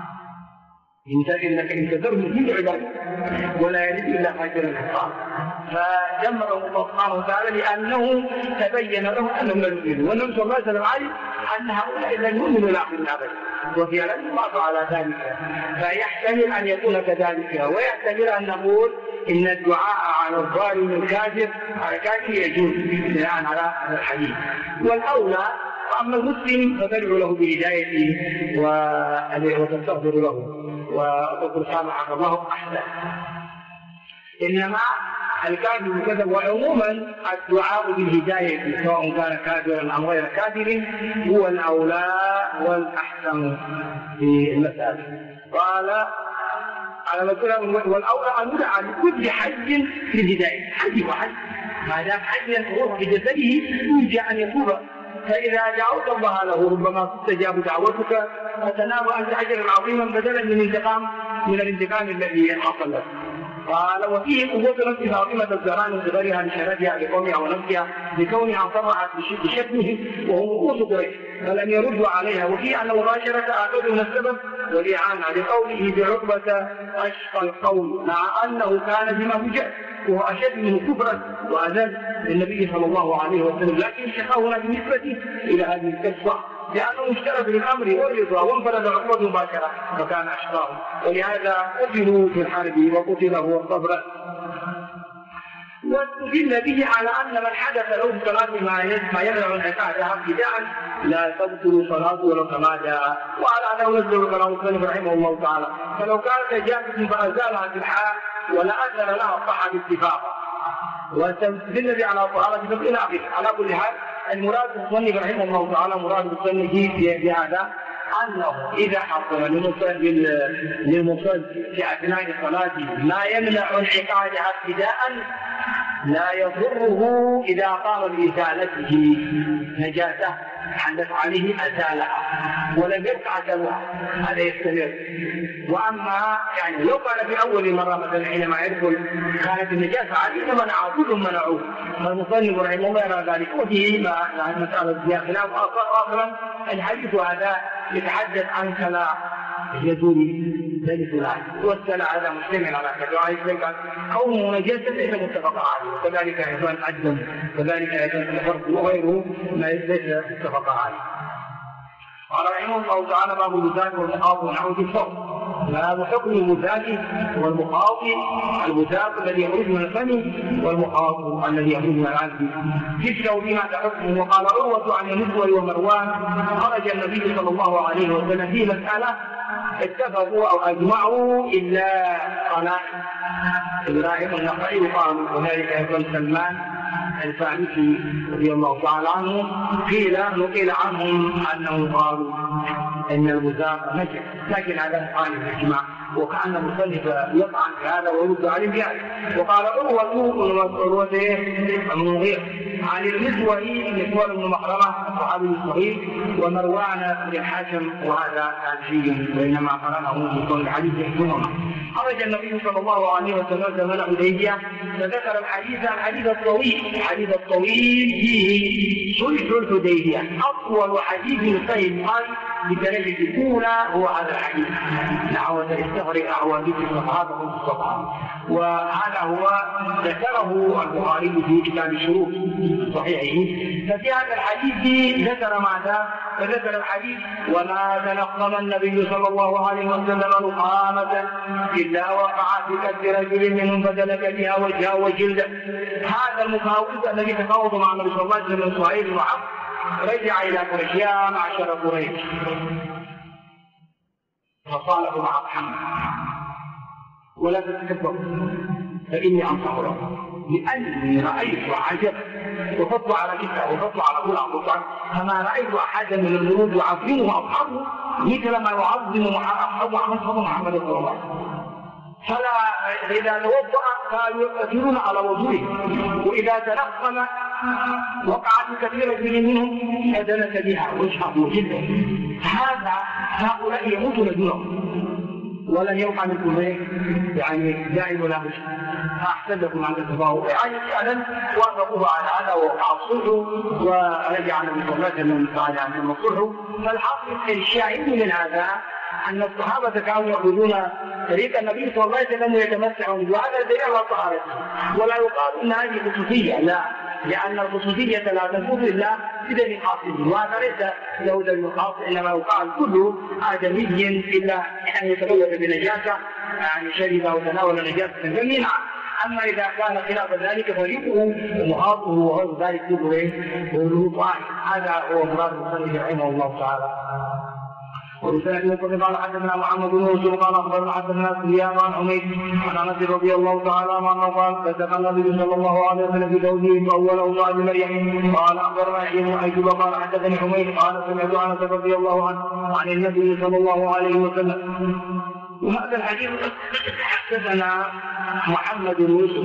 إنك إن تذرهم من عبادك ولا يجد إلا فاجرا كفارا. فدمره الله سبحانه وتعالى لأنه تبين له أنهم لن يؤمنوا، والنبي صلى الله عليه وسلم علم أن هؤلاء لن يؤمنوا الآخرين أبدا، وفعلا الله على ذلك. فيحتمل أن يكون كذلك، ويحتمل أن نقول إن الدعاء على الظالم الكافر على كافر يجوز بناء على الحديث. والأولى أما المسلم فتدعو له بهدايته وتستغفر له وتقول سامحك الله أحسن. إنما الكافر كذب. وعموما الدعاء بالهداية سواء كان كافرا أم غير كافر هو الأولى والأحسن في المسألة. قال على مثلا والأولى أن ندعى لكل حج في الهداية، حج وحج ما دام حج يروح بجسده يرجى أن يتوب، فإذا دعوت الله له ربما تستجاب دعوتك فتنام أنت أجرا عظيما بدلا من الانتقام الذي حصل لك. قال وفيه قوة نفس فاطمة الزهراء بغيرها لشرفها لقومها ونفسها لكونها صرحت بشكله وهو رؤوس قريش فلم يردوا عليها. وفيه أن مباشرة أعتقد من السبب والإعانة لقوله بعقبة أشقى القوم، مع أنه كان بما وجد وهو أشد منه كفرا وأذل للنبي صلى الله عليه وسلم، لكن شقاهنا بالنسبة إلى هذه القصة لأنه اشترك بالأمر والرضا وانفرد عقبة مباشرة فكان أشقاهم، ولهذا قتلوا في الحرب وقتل هو صبرا. واستدل به على أن من حدث له صلاة ما يمنع الزكاة ابتداء لا تبطل صلاته ولو كما جاء، وعلى أنه نزل كلام المصنف رحمه الله تعالى، فلو كانت جاهزة فأزالها في الحال ولا أثر لها الصحة باتفاقا. واستدل به على طهارة تبقين عقيدة. على كل حال المراد بالمصنف رحمه الله تعالى مراد بالمصنف بهذا أنه إذا حصل للمصلي في أثناء صلاته ما يمنع انعقادها ابتداء لا يضره إذا قام بإزالته نجاسة حدث عليه أزالها ولم يتعدلها، هذا يستمر. وأما يعني لو كان في أول مرة مثلا حينما يدخل كانت النجاسة عليه منعه، كلهم منعوه، فالمصنف رحمه الله يرى ذلك. وفيه مسألة فيها خلاف آخر. الحديث هذا يتحدث عن كلا يزول ذلك الآن، والسلع هذا مشتمل على كذا، كونه نجاسة ليس متفق عليه، وكذلك أيضا الدم، وكذلك أيضا الفرق وغيره ما ليس متفق عليه. قال رحمه الله تعالى: باب البزاق والمخاط ونحوه الصوت. هذا حكم البزاق والمخاط، البزاق الذي يخرج من الفم والمخاط الذي يخرج من العبد. في الثوب ماذا حكمه؟ وقال عروة عن المسور ومروان: خرج النبي صلى الله عليه وسلم في مسألة اتفقوا أو أجمعوا إلا قنائم إبراهيم النخعي وقال وذلك أيضا سلمان الفارسي رضي الله تعالى عنه، نقل عنهم أنهم قالوا إن البزاق نجس، لكن هذا مخالف الإجماع، وكأن المصنف يطعن في هذا ويرد عليه بهذا. وقال عروة المغيرة عن المسور بن مخرمة الصحابي الصغير، ومروان بن الحاكم وهذا تابعي بينما قرأه بقول الحديث يحكمهما. خرج النبي صلى الله عليه وسلم زمن الحديبية فذكر الحديث الطويل فيه صلح الحديبية، أطول حديث صحيح البخاري بدرجة الأولى هو هذا الحديث، نحو تستغرق أحواديث الصحابة والصحابة، وهذا هو ذكره البخاري في كتاب الشروط صحيحه. ففي هذا الحديث ذكر ماذا؟ فذكر الحديث: وما تنقم النبي صلى الله عليه وسلم نقامة إلا وقع في كف رجل منهم فدلك بها وجهه وجلده. هذا المفاوض الذي تفاوض مع النبي صلى الله عليه وسلم سهيل بن عمرو رجع إلى قريش: يا معشر قريش، فصالحوا مع محمد ولا تتكبروا فإني أنصح لكم، لأني رأيت عجب وفضل على كتاب وفضل على كل أمر، فما رأيت أحدا من الملوك يعظمه أصحابه مثل ما يعظم أصحاب محمد صلى الله عليه وسلم. فلا إذا توضأ كانوا يقتلون على وضوءه، وإذا تنقم وقعت كثيرة منهم فدلك بها وجهه وجلده. هؤلاء يموتون دونهم ولن يوقع منكم يعني دائم ولا مش. فأحسدكم عن التفاوض يعني فعلا وافقوا على هذا ووقع الصلح ورجع النبي صلى الله عليه وسلم بعد أن تم الصلح. فالحاصل الشاهد من هذا أن الصحابة كانوا يأخذون طريق النبي صلى الله عليه وسلم ويتمسحون بهذا الدليل على طهارته، ولا يقال أن هذه خصوصية، لا، لأن الخصوصية لا تكون إلا بدليل خاص، وهذا ليس له دليل خاص، إنما يقال كل آدمي إلا أن يتلوث بنجاسة يعني شرب أو تناول نجاسة فمنع. أما إذا كان خلاف ذلك فريقه ومخاطه وغير ذلك كله طاهر. هذا هو مراد المصنف رحمه الله تعالى. ورسالة قال حدثنا محمد بن يوسف قال أخبرنا حدثنا سفيان عن حميد عن أنس رضي الله تعالى عنه قال: فسقى النبي صلى الله عليه وسلم في زوجه فأوله سعد مريم. قال أخبرنا يحيى بن أيوب قال حدثني حميد قال سمعت أنس رضي الله عنه عن النبي صلى الله عليه وسلم. وهذا الحديث حدثنا محمد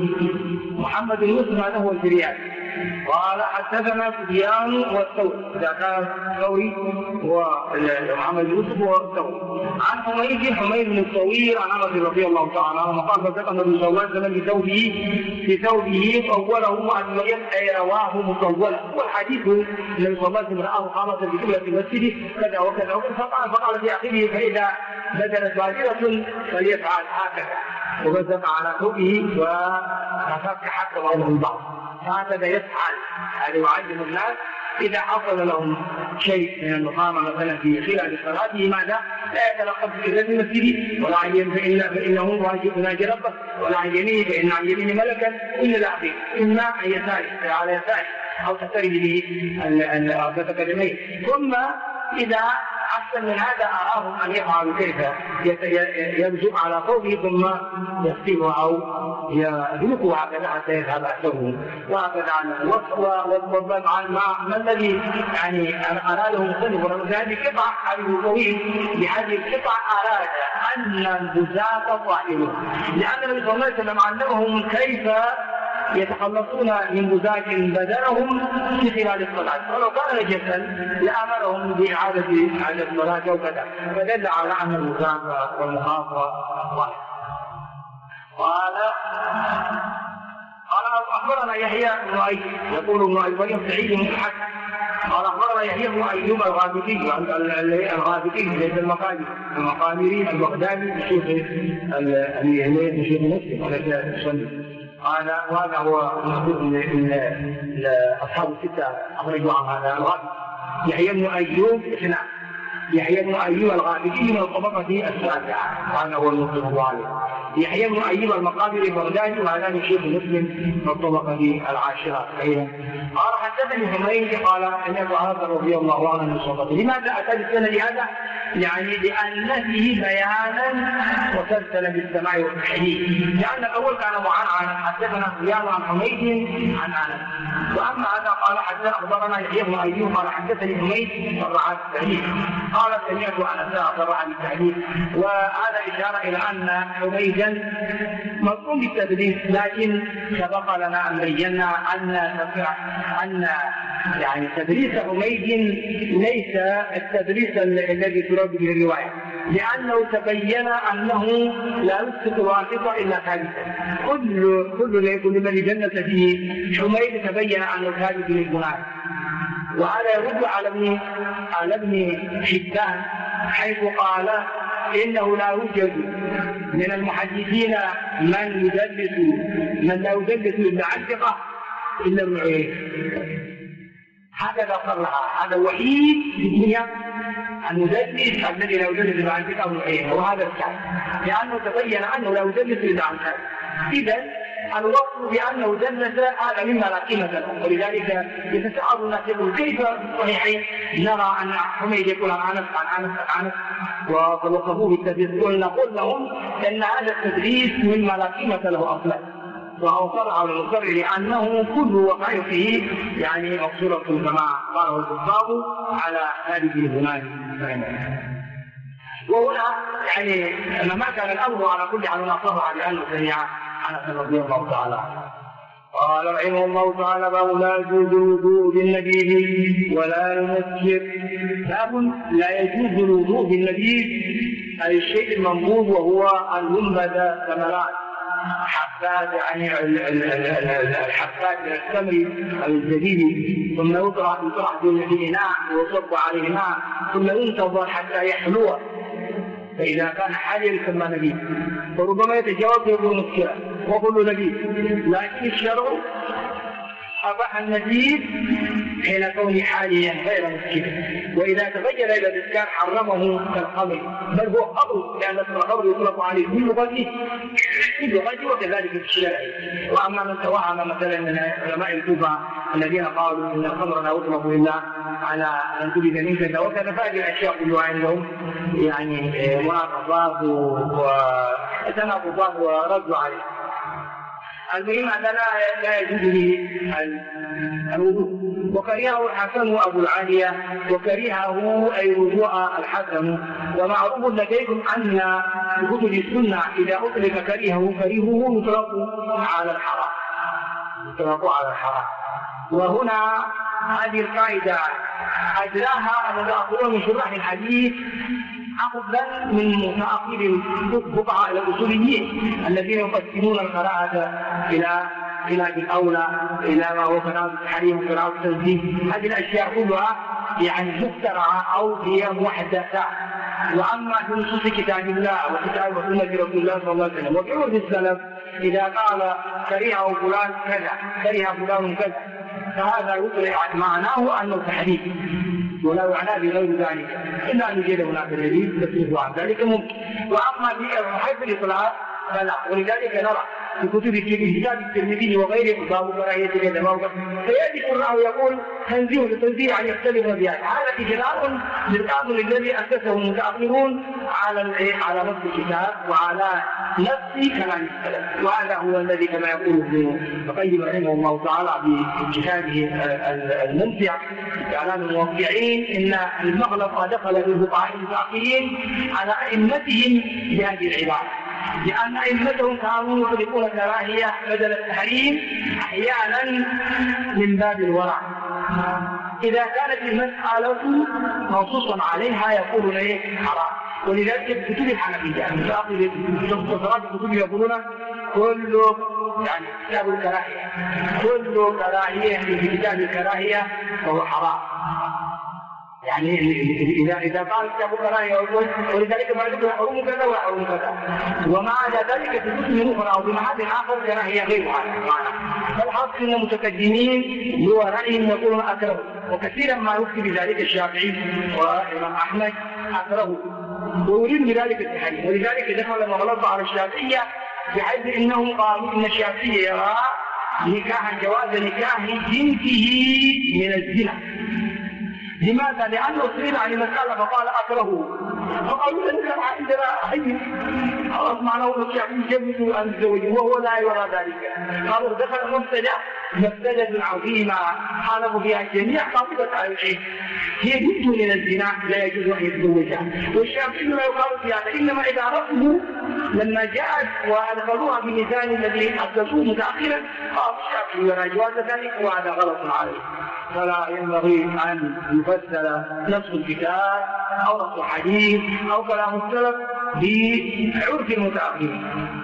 بن يوسف هذا هو الفريابي قال حدثنا سفيان والثوري، إذا كان الثوري ومحمد بن يوسف والثوري عن حميد بن الطويل عن انس رضي الله تعالى عنه قال: فسقى النبي صلى الله عليه وسلم في ثوبه طوله عن مريم، أي رواه مطولا. والحديث النبي صلى الله عليه وسلم رآه قامت في قبلة المسجد كذا وكذا فقال في آخره: فإذا بدلت باكرة فليفعل هكذا، وبزق على ثوبه وفك حتى بعض البعض. هكذا يفعل، هذا يعلم الناس إذا حصل لهم شيء من النقامة مثلا في خلال صلاته ماذا؟ لا يتلقف في قبلة المسجد ولا عن يمين فإنه واجب يناجي ربه، ولا عن يمينه فإن عن يمينه ملكا إلا العظيم، إما عن يساره على يساره أو تقترب به أربعة قدميه. ثم إذا أحسن من هذا أراهم أن يفعلوا كيف يبزق على ثوبه ثم يغسله أو يدلكه هكذا حتى يذهب أثره وهكذا عنه. وعن ما الذي يعني أراده مصنف هذه قطعة حديث طويل. بهذه القطعة أراد أن البزاق طائر، لأن النبي صلى الله عليه وسلم علمهم كيف يتخلصون من بزاق بدنهم في خلال الصلاة، ولو كان نجسا لأمرهم بإعادة الصلاة أو كذا، فدل على أن البزاق والمخاطرة طائر. قال أخبرنا يحيى بن أيوب، يقول ابن أيوب سعيد بن الحق قال أخبرنا يحيى بن أيوب الغابتي ليس المقامري البغدادي شيخ مسلم وليس السني. قال وهذا هو مذكور من أصحاب الستة أخرجوا عن هذا الغابي. يحيى بن أيوب اثنان، يحيى بن أيوب الغابتي من الطبقة السابعة وهذا هو المذكور عليه. يحيى بن أيوب المقابري البغدادي وهذا من شيخ مسلم من الطبقة العاشرة أيضا. قال حدثني حميد قال سمعت أنس رضي الله عنه صدق. لماذا أتى بالسند هذا؟ يعني لأن فيه بيانا وسلسلة بالسماع والتحديث، لأن الأول كان معنعنا حدثنا سفيان عن حميد عن أنس، وأما هذا قال حدثنا أخبرنا يحيى بن أيوب قال حدثني حميد صرح بالتحديث قال سمعت أنس صرح بالتحديث. وهذا إشارة إلى أن حميدا مذكور بالتدريس، لكن سبق لنا أن بينا أن يعني تدريس حميد ليس التدريس الذي تراد به الرواية، لأنه تبين أنه لا يسقط الواسطة إلا ثالثا. كل من جنة فيه حميد تبين أنه ثالث للبنات. وهذا يرد على ابن حبان حيث قال إنه لا يوجد من المحدثين من لا يدلس ابن عنتقة إلا ابن عيينة. هكذا صرح، هذا وحيد في الدنيا المدلس الذي لا يدلس ابن عنتقة ابن عيينة، وهذا الكلام لأنه تبين أنه لا يدلس ابن عنتقة. إذن الوصف بأنه دلس هذا مما لا قيمة له، ولذلك يتساءل الناس يقول كيف صحيحين نرى أن حميد يقول عن أنس ووصفوه بالتدريس، نقول لهم أن هذا التدريس مما لا قيمة له أصلا، وأوصر على المصر لأنه كل وقائعه يعني مقصورة كما قاله الكتاب على هذه البناء. وهنا يعني لما كان الأمر على كل حال صرح بأنه سمع أنس رضي الله تعالى عنه. قال رحمه الله تعالى باب لا يجوز الوضوء بالنبيذ ولا المسجد. باب لا يجوز الوضوء بالنبيذ أي الشيء المنبوذ وهو أن ينبذ ثمرات حبات يعني الحبات من التمر أو الزبيب ثم يطرح في إناء ويصب عليه ماء ثم ينتظر حتى يحلو، فإذا كان حاليا يسمى نبيذ، فربما يتجاوز يكون مشكلة وكل نبيذ، لكن الشرع أباح النبيذ حين كونه حاليا غير مشكلة، وإذا تغير إلى الإسكان حرمه كالخمر، بل هو خمر لأن الخمر يطلق عليه كل غدي وكذلك الشرع. وأما من توهم مثلا من علماء الكوفة الذين قالوا إن الخمر لا يطلق إلا على أن تجد من كذا وكذا، فهذه الأشياء كلها عندهم يعني مناقضات وتناقضات ورد عليه. المهم أن لا يجوز به الوضوء. وكرهه الحسن أبو العالية وكرهه أي وضوء الحسن. ومعروف لديكم أن كتب السنة إذا أطلق كرهه يطلق على الحرام. وهنا هذه القاعدة أجراها المتأخرون من شراح الحديث أفضل من متأخر الفقهاء الأصوليين الذين يقسمون القراءة إلى الأولى إلى ما هو قراءة التحريم وقراءة التنزيل. هذه الأشياء كلها يعني مخترعة أو هي محدثة. وأما في نصوص كتاب الله وكتاب سنة رسول الله صلى الله عليه وسلم وفي عرف السلف إذا قال كرهه فلان كذا كره فلان كذا فهذا يطلق معناه أنه تحديث ولا يعنى بغير ذلك إلا أن يجد هناك دليل يصرف عن ذلك ممكن. وأما في حيث الإطلاق فلا، ولذلك نرى في كتاب الترمذي وغيره باب كراهية اليتموت، فيأتي الراوي يقول تنزيه عن يختلف بها. هذا إجراء للقانون الذي أسسه المتأخرون على نص الكتاب وعلى نفس كلام السلف، وهذا هو الذي كما يقول ابن القيم رحمه الله تعالى في كتابه الممتع كلام الموقعين ان المغلطة دخل بالفقهاء المتأخرين على أئمتهم بهذه العبارة، لأن أئمتهم كانوا يطلقون كراهية بدل التحريم أحيانا من باب الورع. إذا كانت المسألة منصوصا عليها يقولون حرام، ولذلك كتب الحنفية المتأخرين الكتب يقولون كل يعني كتاب الكراهية، كل كراهية في كتاب الكراهية فهو حرام. يعني إذا قال كتاب الكراهية ولذلك ما يقول حرم كذا وحرم كذا، ومع ذلك في كتب أخرى أو في محل آخر كراهية غير هذا. فالحاصل أن المتقدمين لورعهم يقولون أكرهوا، وكثيرا ما يفتي بذلك الشافعي وإمام أحمد أكرهوا ويريد بذلك التحريم، ولذلك دخل المغلطة على الشافعية بحيث انهم قالوا ان الشافعي يرى جواز نكاح جنسه من الزنا. لماذا؟ لانه سئل عن المسألة فقال اكرهه، فقالوا له كان عندنا حي خلاص معناه الشافعي يجوز ان يتزوج وهو لا يرى ذلك. قالوا دخل مفسدة عظيمة حالفوا فيها الجميع قاطبة على العين، هي بنت من الزنا لا يجوز ان يتزوجها، والشافعي لا يقال في هذا، انما اذا رفضوا لما جاءت وادخلوها في الميزان الذي اسسوه متاخرا قال الشافعي يرى جواز ذلك وهذا غلط عليه. فلا ينبغي ان يفسر نص الكتاب او نص الحديث او كلام السلف بعرف المتاخرين.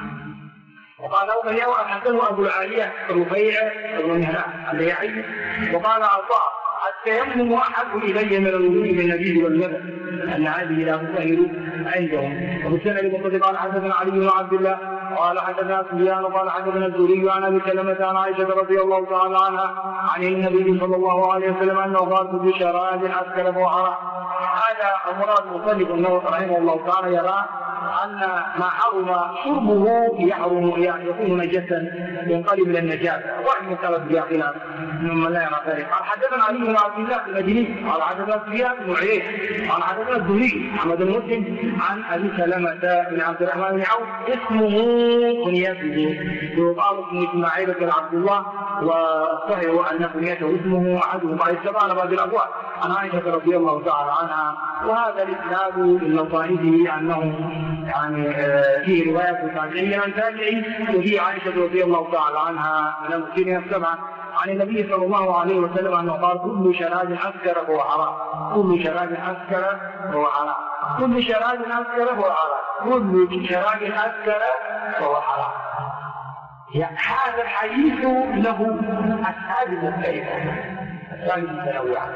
وقال أبو اليوم حسنه أبو العالية رفيع بن مهران البيعي، وقال عطاء التيمم أحب إلي من الوضوء بالنبيذ واللبن، أن هذه لا تسهل عندهم. وفي السنة المتصل قال حدثنا علي بن عبد الله قال حدثنا سفيان قال حدثنا الزهري عن أبي سلمة عن عائشة رضي الله تعالى عنها عن النبي صلى الله عليه وسلم أنه قال بشراب أسكر فوحرام. هذا المراد مصنف النووي رحمه الله تعالى يرى أن ما حرم شربه يحرم يعني يكون نجسا ينقلب إلى النجاسة، وإن مثلت بها خلاف ممن لا يرى ذلك. قال حدثنا علي بن عبد الله المديني قال حدثنا سفيان بن عيينة قال حدثنا الزهري محمد بن مسلم عن أبي سلمة بن عبد الرحمن بن عوف اسمه كنيته يقال اسمه إسماعيل بن عبد الله، والصحيح أن كنيته اسمه أحدهم قال استبان بعض الأبواب عن عائشة رضي الله تعالى عنها. وهذا الإسناد من صحيحه أنه يعني فيه رواية تابعية عن تابعي، وفي عائشة رضي الله تعالى عنها من المسلمين السبعة عن النبي صلى الله عليه وسلم أنه قال كل شراب أسكر فهو حرام، كل شراب أسكر فهو حرام، كل شراب أسكر فهو حرام، كل شراب أسكر فهو حرام. يعني هذا الحديث له أسباب مختلفة، أسباب متنوعة.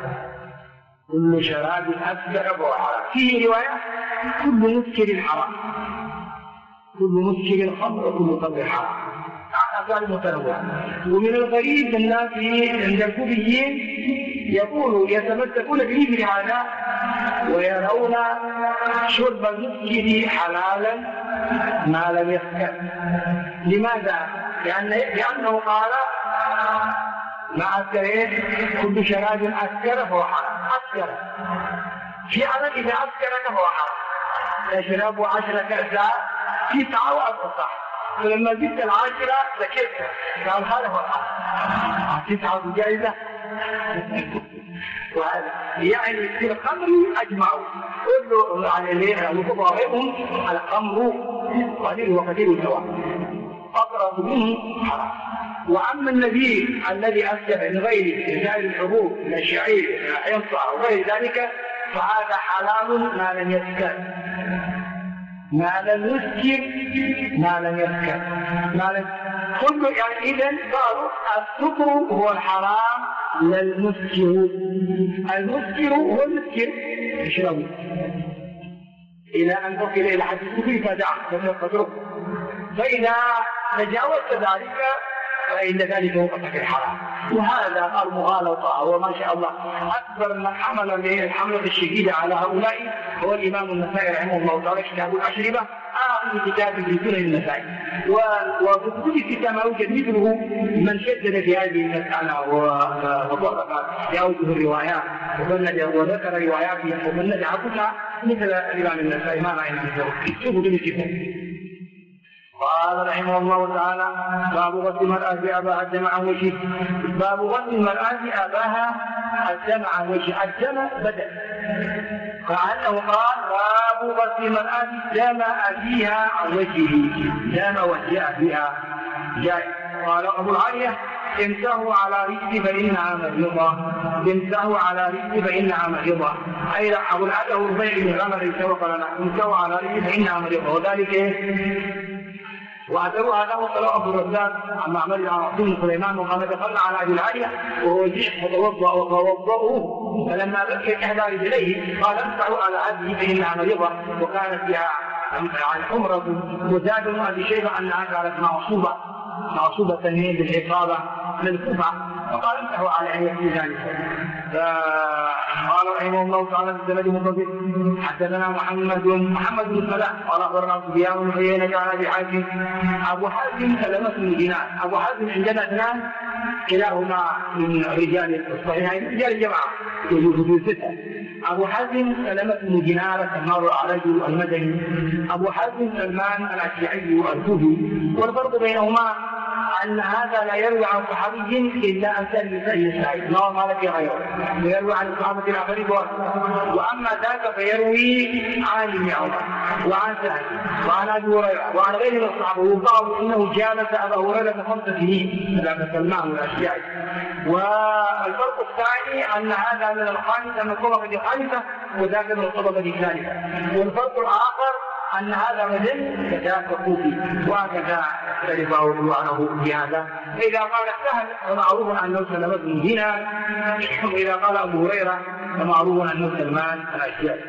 كل شراب أسكر فهو حرام، فيه رواية كل مسكر حرام، كل مسكر خمر وكل خمر حرام، أسباب متنوعة. ومن الغريب الناس عند الكوفيين يقولوا يتمسكون بمثل هذا ويرون شرب المسكر حلالا ما لم يسكر. لماذا؟ لأنه قال ما أسكر كل شراب أسكر فهو حرام، أسكر في عدد إذا أسكر فهو حرام. يشرب 10 كأسا في 9 وأصح، فلما زدت 10 ذكرت قال هذا هو الحرام، 9 جائزة. يعني في الخمر أجمعوا كل على الليل المتضاربهم الخمر قليل وكثير سواء أقرب منه حرام. وأما النبيذ الذي أسكر من غير إنزال الحبوب من الشعير من الحنطة وغير ذلك فهذا حلال ما لم يسكر، ما لم يسكر ما لم يسكر كل يعني إذن قالوا السكر هو الحرام للمسكر، المسكر هو المسكر يشربه إلى أن تصل إلى حد السكر فدعه، فإذا تجاوزت ذلك فإن ذلك هو قطع الحرام. وهذا المغالطة وما شاء الله أكبر من حمل الحملة الشديدة على هؤلاء هو الإمام النسائي رحمه الله تعالى كتاب الأشربة آخر كتاب في سنن النسائي. وفي كل كتاب ما يوجد مثله من شدد في هذه المسألة وضبط بأوجه الروايات وذكر رواياته وفند عقدها مثل الإمام النسائي ما رأينا مثله. شوفوا كل كتاب. قال رحمه الله تعالى: باب غسل المرأة أباها الدم عن وجهه. باب غسل المرأة أباها الدم عن وجهه. الدم بدل، فأنه قال: باب غسل المرأة دم أبيها عن وجهه، دم وجه أبيها جاء. قال أبو العالية: امسحوا على رجلي فإنها مريضة، امسحوا على رجلي فإنها مريضة. أي أبو العالية هو الربيع بن غمر وقال: امسحوا على رجلي فإنها مريضة. وذلك واعتبروا هذا وقالوا ابو الرزاق عن معمر عن عاصم سليمان وقال: دخلنا على ابي العاليه وهو يجيء فتوضا وتوضاه، فلما بكت احدى رجليه قال: امسحوا على هذه فانها مريضه، وكانت فيها حمره. وزاد ابن ابي شيبه انها كانت معصوبه بالعصابه ملفوفه، فقال: امسحوا على ان يكفي ذلك. قال رحمه الله تعالى: في السند المنتظر حدثنا محمد بن سلام قال اخبرنا سفيان بن عيينة عن ابي حازم. ابو حازم سلمة بن دينار. ابو حازم عندنا اثنان كلاهما من رجال الصحيحين، رجال الجماعه في سته. ابو حازم سلمة بن دينار سماه الاعرج المدني، ابو حازم سلمان الاشعري الكوفي. والفرق بينهما أن هذا لا يروي عن صحابي إلا أن سأل سعيد ما لك غيره، ويروي عن الصحابة الآخرين. وأما ذاك فيروي عن ابن عمر وعن سعيد وعن أبي هريرة وعن غيره من الصحابة. ويقال إنه جالس أبا هريرة 5 سنين لما سلماه الأشياء. والفرق الثاني أن هذا من الخامسة من الطبقة الخامسة وذاك من الطبقة الثالثة. والفرق الآخر أن هذا مدن كذاك كوفي، وهكذا اختلف عنه بهذا. فإذا قال السهل فمعروف أنه سلمة بن دينار، وإذا قال أبو هريرة فمعروف أنه سلمان الأشياء.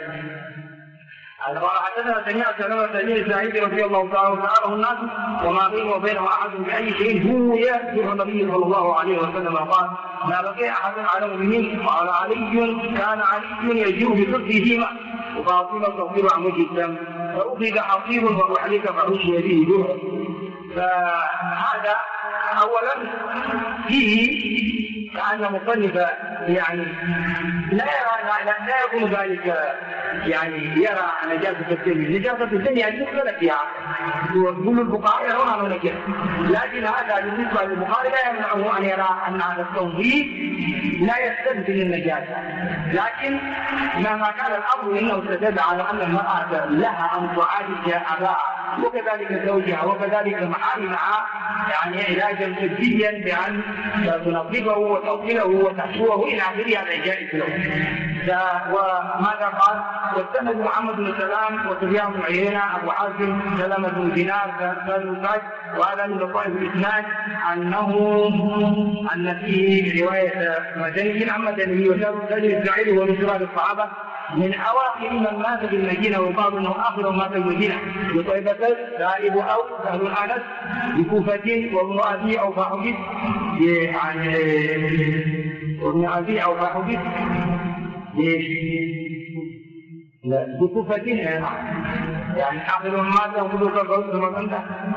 قال حدثنا سلمة بن سعيد رضي الله تعالى عنه الناس وما بينه وبينه أحد بأي شيء هو يذكر النبي صلى الله عليه وسلم قال: ما بقي أحد أعلم منه. قال علي: كان علي يجيء بصدره فيما وفاطمة تصير عن وجه الدم، فأخذ حصير وأحلك فعشي به جرح. فهذا أولا فيه كأن مصنف يعني لا يكون ذلك يرى نجاسة الدم. نجاسة الدم يعني مختلف فيها، وكل الفقهاء يرون عنه نجاسة، لكن هذا بالنسبة للبخاري لا يمنعه أن يرى أن هذا التوضيح لا يستلزم النجاسة. لكن مهما كان الأمر إنه استدل على أن المرأة لها أن تعالج أباها وكذلك زوجها وكذلك محارمها علاجا طبيا بأن تنظفه وتغسله وتحشوه إلى آخره، هذا جائز له. وماذا قال؟ والسند محمد بن سلام وسفيان بن عيينة أبو حازم سلمة بن دينار بن سعد. وهذا من لطائف الإسناد أن فيه رواية مدني عن مدني وسائل إسرائيل ومن شرار الصحابة من أواخر من مات في المدينة، وقالوا أنه آخر مات في المدينة بطيبة سائب أو سهل أنس بكوفة وابن أبي أو فحدث وابن أبي أو فحدث بكوفة آخر مات وقلوك الغوث المكان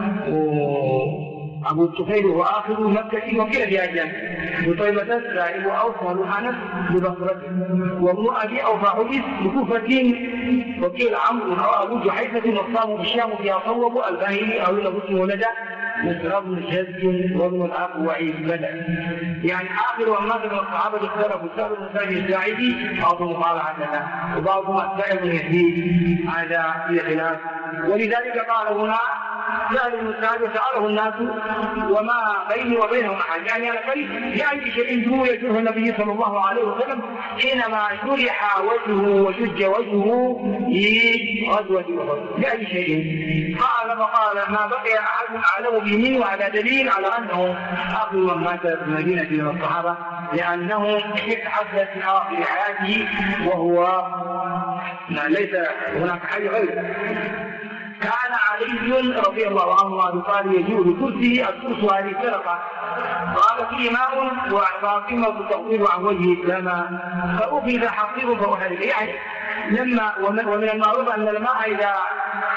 أبو الطفيل وآخر مكة وكلا بأجل بطيبة سائب أو سهل أنس ببصرة وابن أبي أو فحدث بكوفة وكيل عمرو أو أبو جحيفة وصام بالشام فيها صوبوا الباهلي أو له اسمه ولده مثل ابن شد وابن الأقوع بدأ. آخر الناس من الصحابة اختلفوا سهل بن سعد الساعدي بعضهم قال هكذا وبعضهم السائب بن يزيد، هذا في خلاف. ولذلك قال هنا سهل بن سعد وسأله الناس وما بيني وبينهم أحد، أنا قريب لأي شيء هو يجره النبي صلى الله عليه وسلم حينما جرح وجهه وشج وجهه في غزوة أحد لأي شيء. فقال ما بقي أحد أعلم به، وعلى دليل على أنه آخر من مات في المدينة من الصحابة، لأنه حدث في آخر حياته وهو ليس هناك حي غيره. كان علي رضي الله عنه قال يجوء بكرسه الكرس هذه سرقة، قال فيه ماء وفاطمة تغسل عن وجه الدم فأخذ حصير فأحرق. لما ومن المعروف أن الماء إذا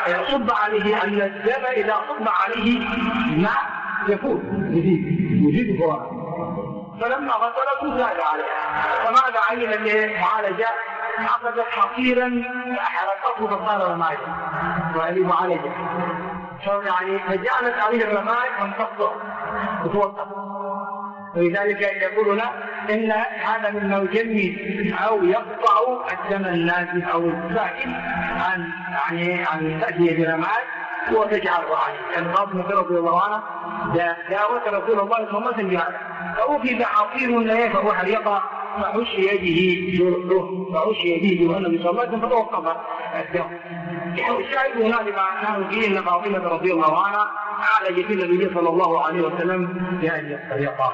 صب عليه أن الدم إذا صب عليه ماء يكون يزيد فواه، فلما غسلته زاد عليها. فماذا عين المعالجة؟ أخذت حصيرا حرقته فصار رمادا وهذه معالجة، يعني فجعلت عليه الرماد فانتصر وتوقف. ولذلك يقولون إن هذا مما يجمد أو يقطع الدم النازف أو السائل عن تأتي برماد وتجعله عليه. كان فاطمة رضي الله عنها داوت رسول الله صلى الله عليه وسلم بهذا، فأخذ عصير لا فروح يقع فعش يده جرحه النبي صلى الله عليه وسلم فتوقف الدم. الشاهد هنا لما فيه أن فاطمة رضي الله عنها عالجت النبي صلى الله عليه وسلم بهذه الطريقة.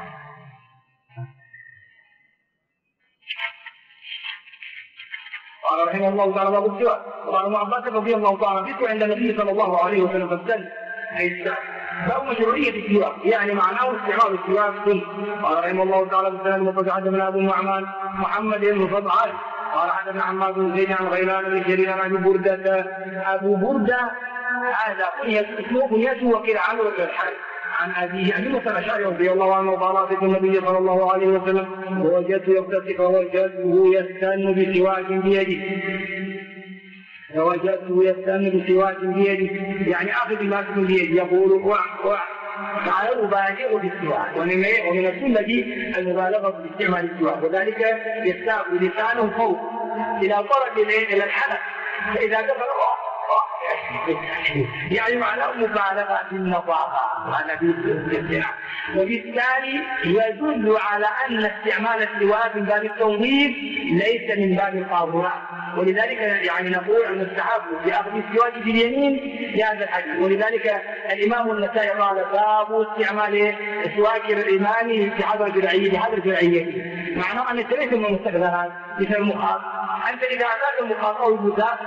قال رحمه الله تعالى باب السواك. قال ابن عباس رضي الله تعالى عنه عند النبي صلى الله عليه وسلم فاستل أي السواك باب مشروعية السواك، يعني معناه استعمال السواك كله. قال رحمه الله تعالى بالسلام وقد حدثنا أبو نعمان محمد بن فضعان قال حدثنا عماد بن زيد عن غيلان بن جرير عن أبي بردة. أبو بردة هذا اسمه كنيته وكيل عمرو بن الحارث عن أبيه أبي موسى الأشعري رضي الله عنه قال أتيت النبي صلى الله عليه وسلم ووجدته يغتسل فوجدته يستن بسواك بيده يعني أخذ الماسك بيده يقول تعالى أبالغ بالسواك. ومن السنة المبالغة باستعمال السواك، وذلك يستاق لسانه فوق إلى طرف إلى الحلق، فإذا دخل يعني معناه مبالغة في النظافة هذا في الاستعمال. وبالتالي يدل على أن استعمال السواك من باب التنظيف ليس من باب القاذورات، ولذلك يعني نقول أن السحاب في أخذ السواك في اليمين في هذا الحديث. ولذلك الإمام النسائي قال باب استعمال السواك الإمامي في حضرة الرعية، معناه أن ليس من المستخدمات مثل المخاط. أنت إذا أتاك المخاط أو البزاق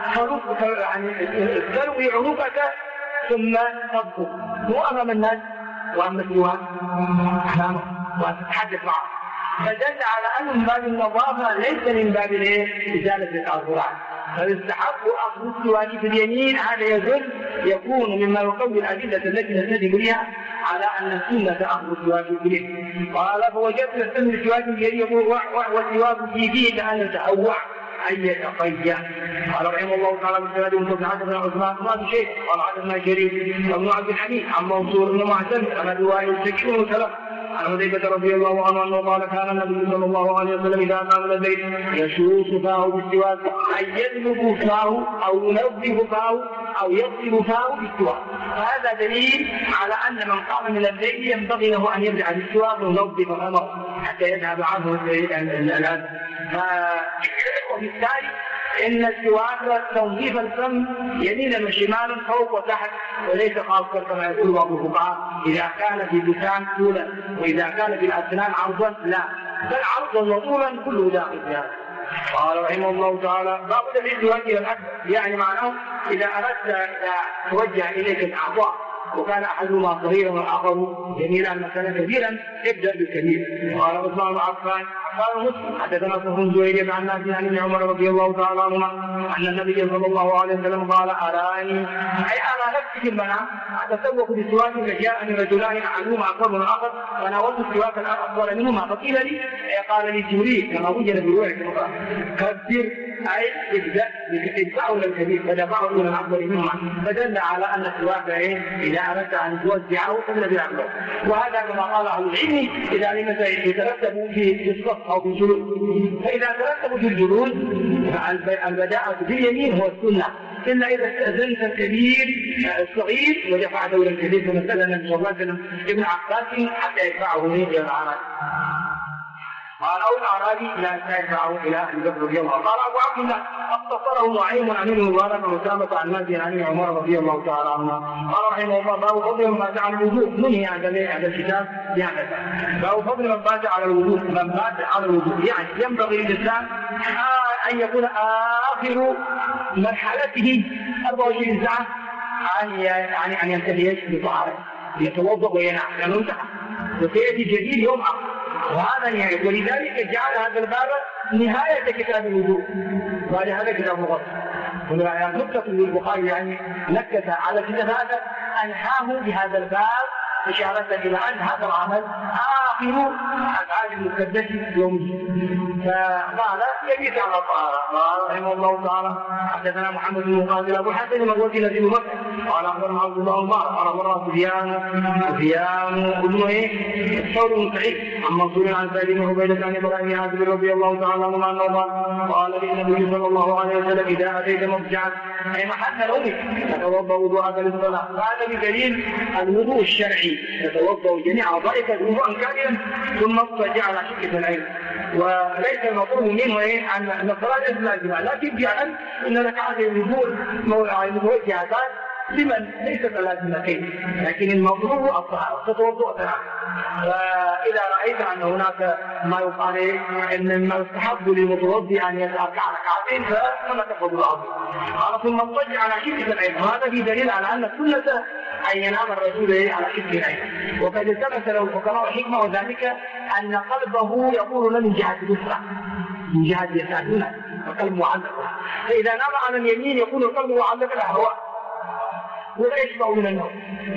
تروي عنقك ثم تضبط مو أمام الناس، وأما السواك أمامه وتتحدث معه، فدل على أنه من باب النظافة ليس من باب إزالة التعذرات. فيستحب أخذ السواك في اليمين، هذا يكون مما يقوي الأدلة التي نستدل بها على أن السنة أخذ السواك في اليمين. قال فوجدت يستعمل السواك في اليمين يقول والسواك في فيه كأن يتأوع أن يتقيأ. قال رحمه الله تعالى بالسند ومن حدثنا عثمان ما في شيء. قال حدثنا شريك بن عبد الحميد عن منصور بن معتمر عن أبي وائل الشكير وسلم عن حذيفة رضي الله عنه أنه قال كان النبي صلى الله عليه وسلم إذا قام من البيت يشوش فاه بالسواك، أي يذنب فاه أو ينظف فاه أو يغسل فاه بالسواك. فهذا دليل على أن من قام من الليل ينبغي له أن يبدأ بالسواك وينظف فمه حتى يذهب عنه الأذى. وبالتالي إن السواك تنظيف الفم يمينا وشمالا فوق وتحت، وليس خاصة كما يقول بعض الفقهاء إذا كان في اللسان طولا وإذا كان في الأسنان عرضا، لا بل عرضا وطولا كله داخل في هذا. قال رحمه الله تعالى باب دليل يوجه الأكبر، يعني معناه إذا أردت توجه إليك الأعضاء وكان أحدهما صغيرا والآخر جميلا مثلا كبيرا ابدأ بالكبير. قال عثمان بن عفان قال مسلم حدثنا صخر زهير عن نافع عن ابن عمر رضي الله تعالى عنهما أن النبي صلى الله عليه وسلم قال أراني أي أنا نفسي في المنام أتسوق بالسواك فجاءني رجلان أحدهما أكبر من الآخر فناولت السواك الأكبر منهما فقيل لي قال لي جبريل كما وجد في رواية كبر أي ادفعوا للكبير فدفعوا إلى الأكبر منهما، فدل على أن السواك إذا أردت أن توزعه فابدأ بالأكبر. وهذا كما قال أهل العلم إذا لم يترتب في الصف أو في الجلوس، فإذا ترتبوا في الجلوس فالبداءة في اليمين هو السنة، إلا إذا استأذنت الكبير الصغير ودفعته إلى الكبير كما استأذن النبي صلى الله عليه وسلم ابن عباس حتى يدفعه إلى الأعراض. قال أو الأعرابي لا يدفعه إلى أبي بكر رضي الله. قال أبو عبد الله اختصره نعيم عن ابن مبارك وأسامة عن نافع عن عمر رضي الله تعالى عنهما. قال رحمه الله باب فضل من مات على الوضوء، منهي هذا الكتاب بهذا. باب فضل من مات على الوضوء، من مات على الوضوء يعني ينبغي للإنسان أن يكون آخر مرحلته 24 ساعة أن ينتهي بطهارة يتوضأ وينام لأنه انتهى وسيأتي جديد يوم آخر، وهذا نهاية. ولذلك جعل هذا الباب نهاية كتاب الوضوء، وهذا كتاب مغطى. هنا نقطة البخاري يعني نكت على هذا أنهاه بهذا الباب إشارة إلى أن هذا العمل آخر أفعال المكدس يوم. فقال يجب على الطهارة. قال رحمه الله تعالى حدثنا محمد بن مقاتل أبو الحسن المروزي الذي بمكة قال أخبرنا عبد الله عمر قال أخبرنا سفيان بن الثور بن سعيد عن منصور عن سعيد بن عبيدة عن إبراهيم عازب رضي الله تعالى عنه أنه قال للنبي صلى الله عليه وسلم إذا أتيت مضجعا أي محل نومك فتوضأ وضوءك للصلاة. هذا بدليل الوضوء الشرعي يتوضأ جميع أعضائك وضوءا كاملا ثم اضطجع على شقة العين. وليس المطلوب منه أن الصلاة ليست لازمة، لكن بأن إن ركعتي الوضوء موجهتان لمن ليست لازمتين، لكن المطلوب الطهارة تتوضأ تماما. فإذا رأيت أن هناك ما يقال إن ما يستحب للمتوضئ أن يركع ركعتين فلا تفضل الأرض. قال ثم اضطجع على شقة العين. هذا في دليل على أن سنة أن ينام الرجل على شقة العين، وقد التمس له الفقهاء الحكمة وذلك أن قلبه يقول من جهة اليسرى من جهة يسار وقلب معلق، فإذا نام على اليمين يكون القلب معلق الهواء ولا يشبع من النوم،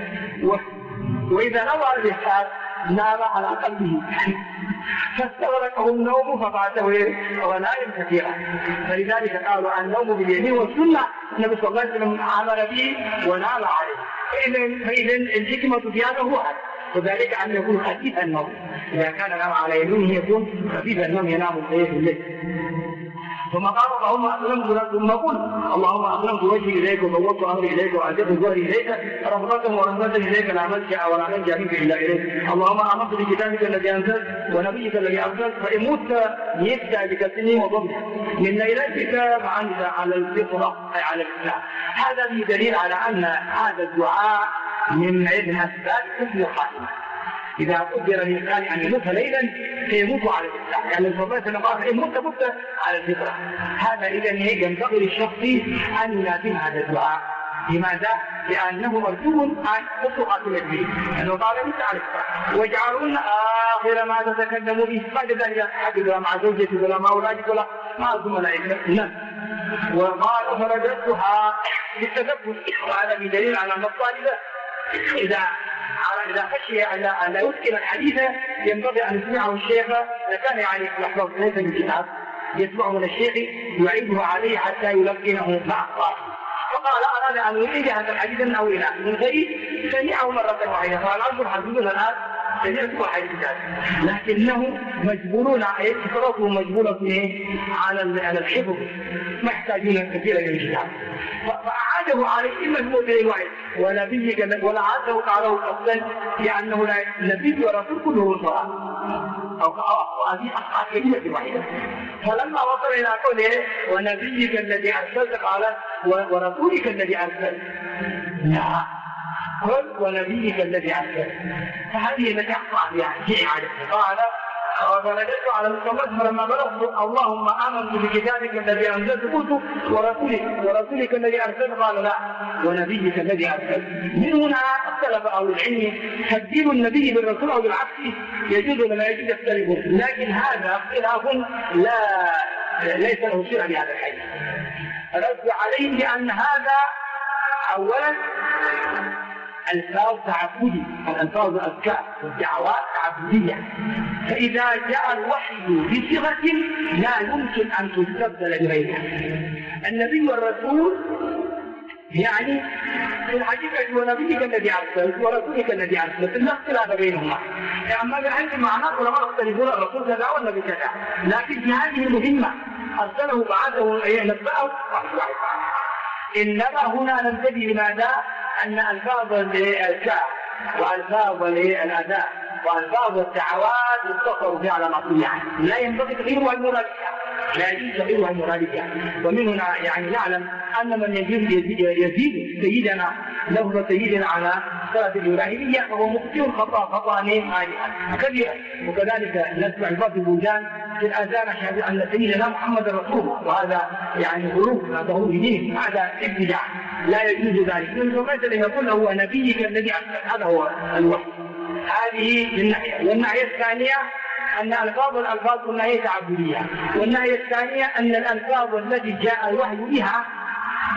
وإذا نام على اليسار نام على قلبه فاستغرقه النوم ففاته ونائم كثيرا. فلذلك قالوا النوم باليمين والسنة النبي صلى الله عليه وسلم عمل به ونام عليه. فإذا الحكمة في هذا هو هذا، وذلك أن يكون خفيف النوم. إذا كان نام على يمينه يكون خفيف النوم ينام في الليل. ثم قال اللهم أسلمت لك ثم قل اللهم أسلمت وجهي إليك وفوضت أمري إليك وألجأت ظهري إليك رغبة ورهبة إليك لا ملجأ ولا منجا منك إلا إليك. اللهم آمنت بكتابك الذي أنزلت ونبيك الذي أرسلت فإن مت ميت بكسني وضبط من ليلتك فأنت على الفطرة أي على الإسلام. هذا في دليل على أن هذا الدعاء من أسباب حسن الخاتمة. إذا قدر الإنسان أن يموت ليلا فيموت على الإسلام، يعني الفضائل سنقاط إن مت على الفطرة. هذا إذن ينبغي للشخص أن يلازم هذا الدعاء. لماذا؟ لأنه مرجو أن تصدق النبي أنه قال مت على الفطرة واجعلون آخر ما تتكلم به بعد ذلك حدث مع زوجتي ولا مع أولادك ولا مع الملائكة. نعم. وقال فرددتها بالتدبر. وهذا بدليل على أن الطالب إذا خشي أن لا يتقن الحديث ينبغي أن يسمعه الشيخ. إذا كان يعني يحفظ ليس من الكتاب يسمعه من الشيخ يعيده عليه حتى يلقنه مع أخطائه. فقال أراد أن يعيد هذا الحديث من أوله من غير سمعه مرة واحدة. قال أنظر حديثنا الآن سمعته حديثا لكنه مجبورون فكرته مجبورة على الحفظ محتاجين كثيرا من الكتاب. فأعاده عليه مجموع الوعي ونبيك ولا عاده قاله قصدا لأنه نبي ورسول كله صلاة أو هذه أصحاب كلمة واحدة. فلما وصل إلى قوله ونبيك الذي أرسلت قال ورسولك الذي أرسلت لا قل ونبيك الذي أرسلت. فهذه التي أخطأ بها في إعادة. قال فرددت على المصطلح فلما بلغت اللهم آمنت بكتابك الذي أنزلت قلت ورسولك الذي أرسلت قال لا ونبيك الذي أرسلت. من هنا اختلف أهل العلم تبديل النبي بالرسول أو بالعكس يجوز ولا يجوز يختلفون، لكن هذا اختلاف ليس له صلة بهذا الحديث. رد عليه بأن هذا أولا الفاظ تعبدي، الألفاظ الأذكار والدعوات تعبدية، فإذا جاء الوحي بصيغة لا يمكن أن تستبدل بغيرها. النبي والرسول يعني في الحقيقة ونبيك الذي أرسلت ورسولك الذي أرسلت لا اختلاف بينهما. أما بهذه المعنى ولما يختلفون الرسول كذا والنبي كذا، لكن في هذه المهمة أرسله بعده نبأه إنما هنا ننتبه لماذا؟ أن ألفاظ الإركاء وألفاظ الأداء وألفاظ الدعوات يتصل بها على معصية، لا ينبغي تغييرها المرادفة، لا يجوز تغييرها المرادفة. ومن هنا يعني نعلم أن من يزيد سيدنا لفظ سيدنا على صلاة الإبراهيمية فهو مخطئ خطأ كبيرا. وكذلك نسمع بعض البلدان في الأذان أشهد أن سيدنا محمد رسول، وهذا يعني غلو دين، هذا ابتداع لا يجوز ذلك. فمثلا يقول هو نبيك الذي أرسل، هذا هو الوحي. هذه الناحية. والناحية الثانية أن الألفاظ النهي تعبدية، والناحية الثانية أن الألفاظ التي جاء الوحي بها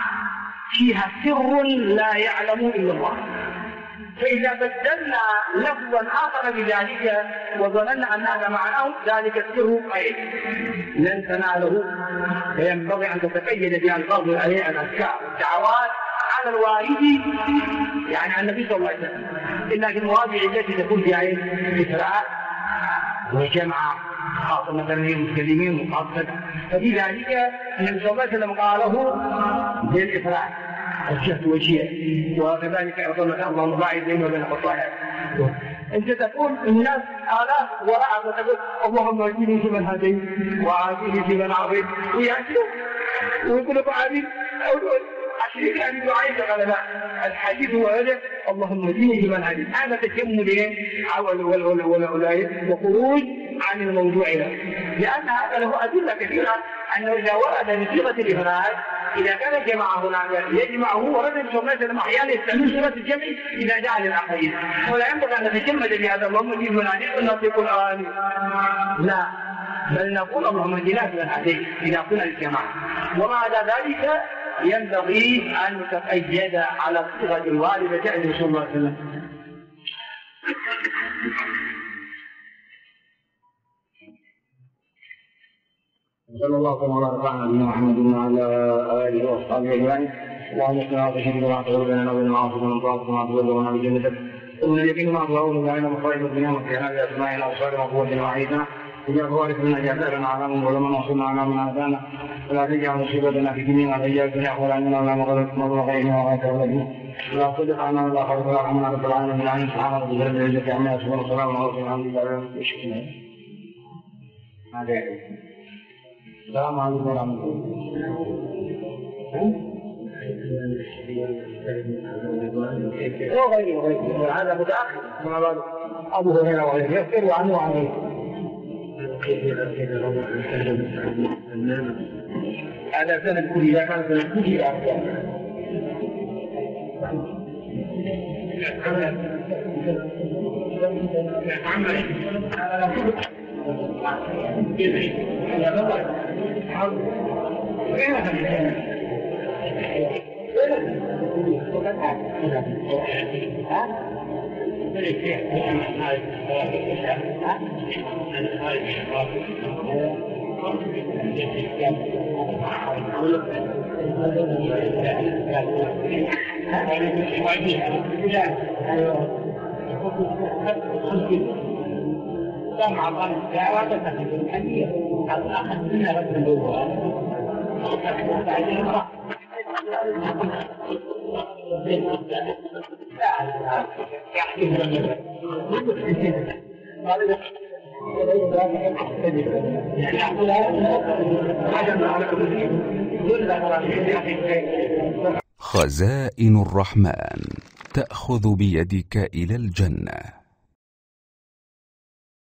فيها سر لا يعلم إلا الله. فإذا بدلنا لفظا آخر بذلك وظننا أن هذا معناه ذلك السر خير لن تناله، فينبغي أن تتقيد بألفاظ الأذكار والدعوات على الوارد يعني عن النبي صلى الله عليه وسلم، إلا في المواضع التي تكون فيها إسراء وجمع خاصة مثلا المسلمين مخاصة، ففي ذلك النبي صلى الله عليه وسلم قاله بالإسراء الجهد والشيء، وكذلك أيضا مثلا الله باعد بينه وبين خطاياه. أنت تقول الناس آلاف وراءك وتقول اللهم اهدني فيمن هديت وعافني فيمن عافيت ويأتوا ويقول لك عافيت أو عشرين يعني دعائك قال لا، الحديث هو هذا اللهم اهدني فيمن هديت. هذا تجمل حول وخروج عن الموضوع له، لأن هذا له أدلة كثيرة أنه إذا ورد بصيغة الإفراد إذا كان جمع هناك يجمعه ورد صلى الله عليه وسلم أحيانا يستعمل صيغة الجمع إذا جاء للآخرين، ولا ينبغي أن نتجمد بهذا اللهم اهدني فيمن هديت ونطلق الآن، لا، بل نقول اللهم اهدنا فيمن هديت إذا كنا للجماعة. ومع ذلك ينبغي أن نتقيد على الصيغة الواردة عن رسول الله صلى الله عليه وسلم. صلى الله وبارك على نبينا محمد وعلى آله وأصحابه أجمعين. اللهم اصلح وتشهد بما تقولنا بالمعاصي ومن طاعتك وما تبلغنا بجنتك ومن اليقين ما تهون علينا مصائب الدنيا ومتعنا بأسمائنا وأبصارنا وقوتنا وعيتنا وجعل وارث منا جعلنا على ولمن وصلنا على من عافانا ولا تجعل مصيبتنا في ديننا ولا تجعل الدنيا أكبر عنا ولا مبلغ غيرنا ولا تولدنا ولا تصدق عنا ولا خلق ولا رحمنا رب العالمين. آمين. سبحان ربك رب العزة عما يصفون وسلام على المرسلين والحمد لله رب العالمين. السلام عليكم ورحمة الله وغيره. هذا متأخر كما قال أبو هريرة وغيره يذكر عنه وعن هذا سنة كل إذا كان سنة كل جمع الله الدعوات تخرج الحديث الأخذ منها رد الأول خزائن الرحمن تأخذ بيدك إلى الجنة.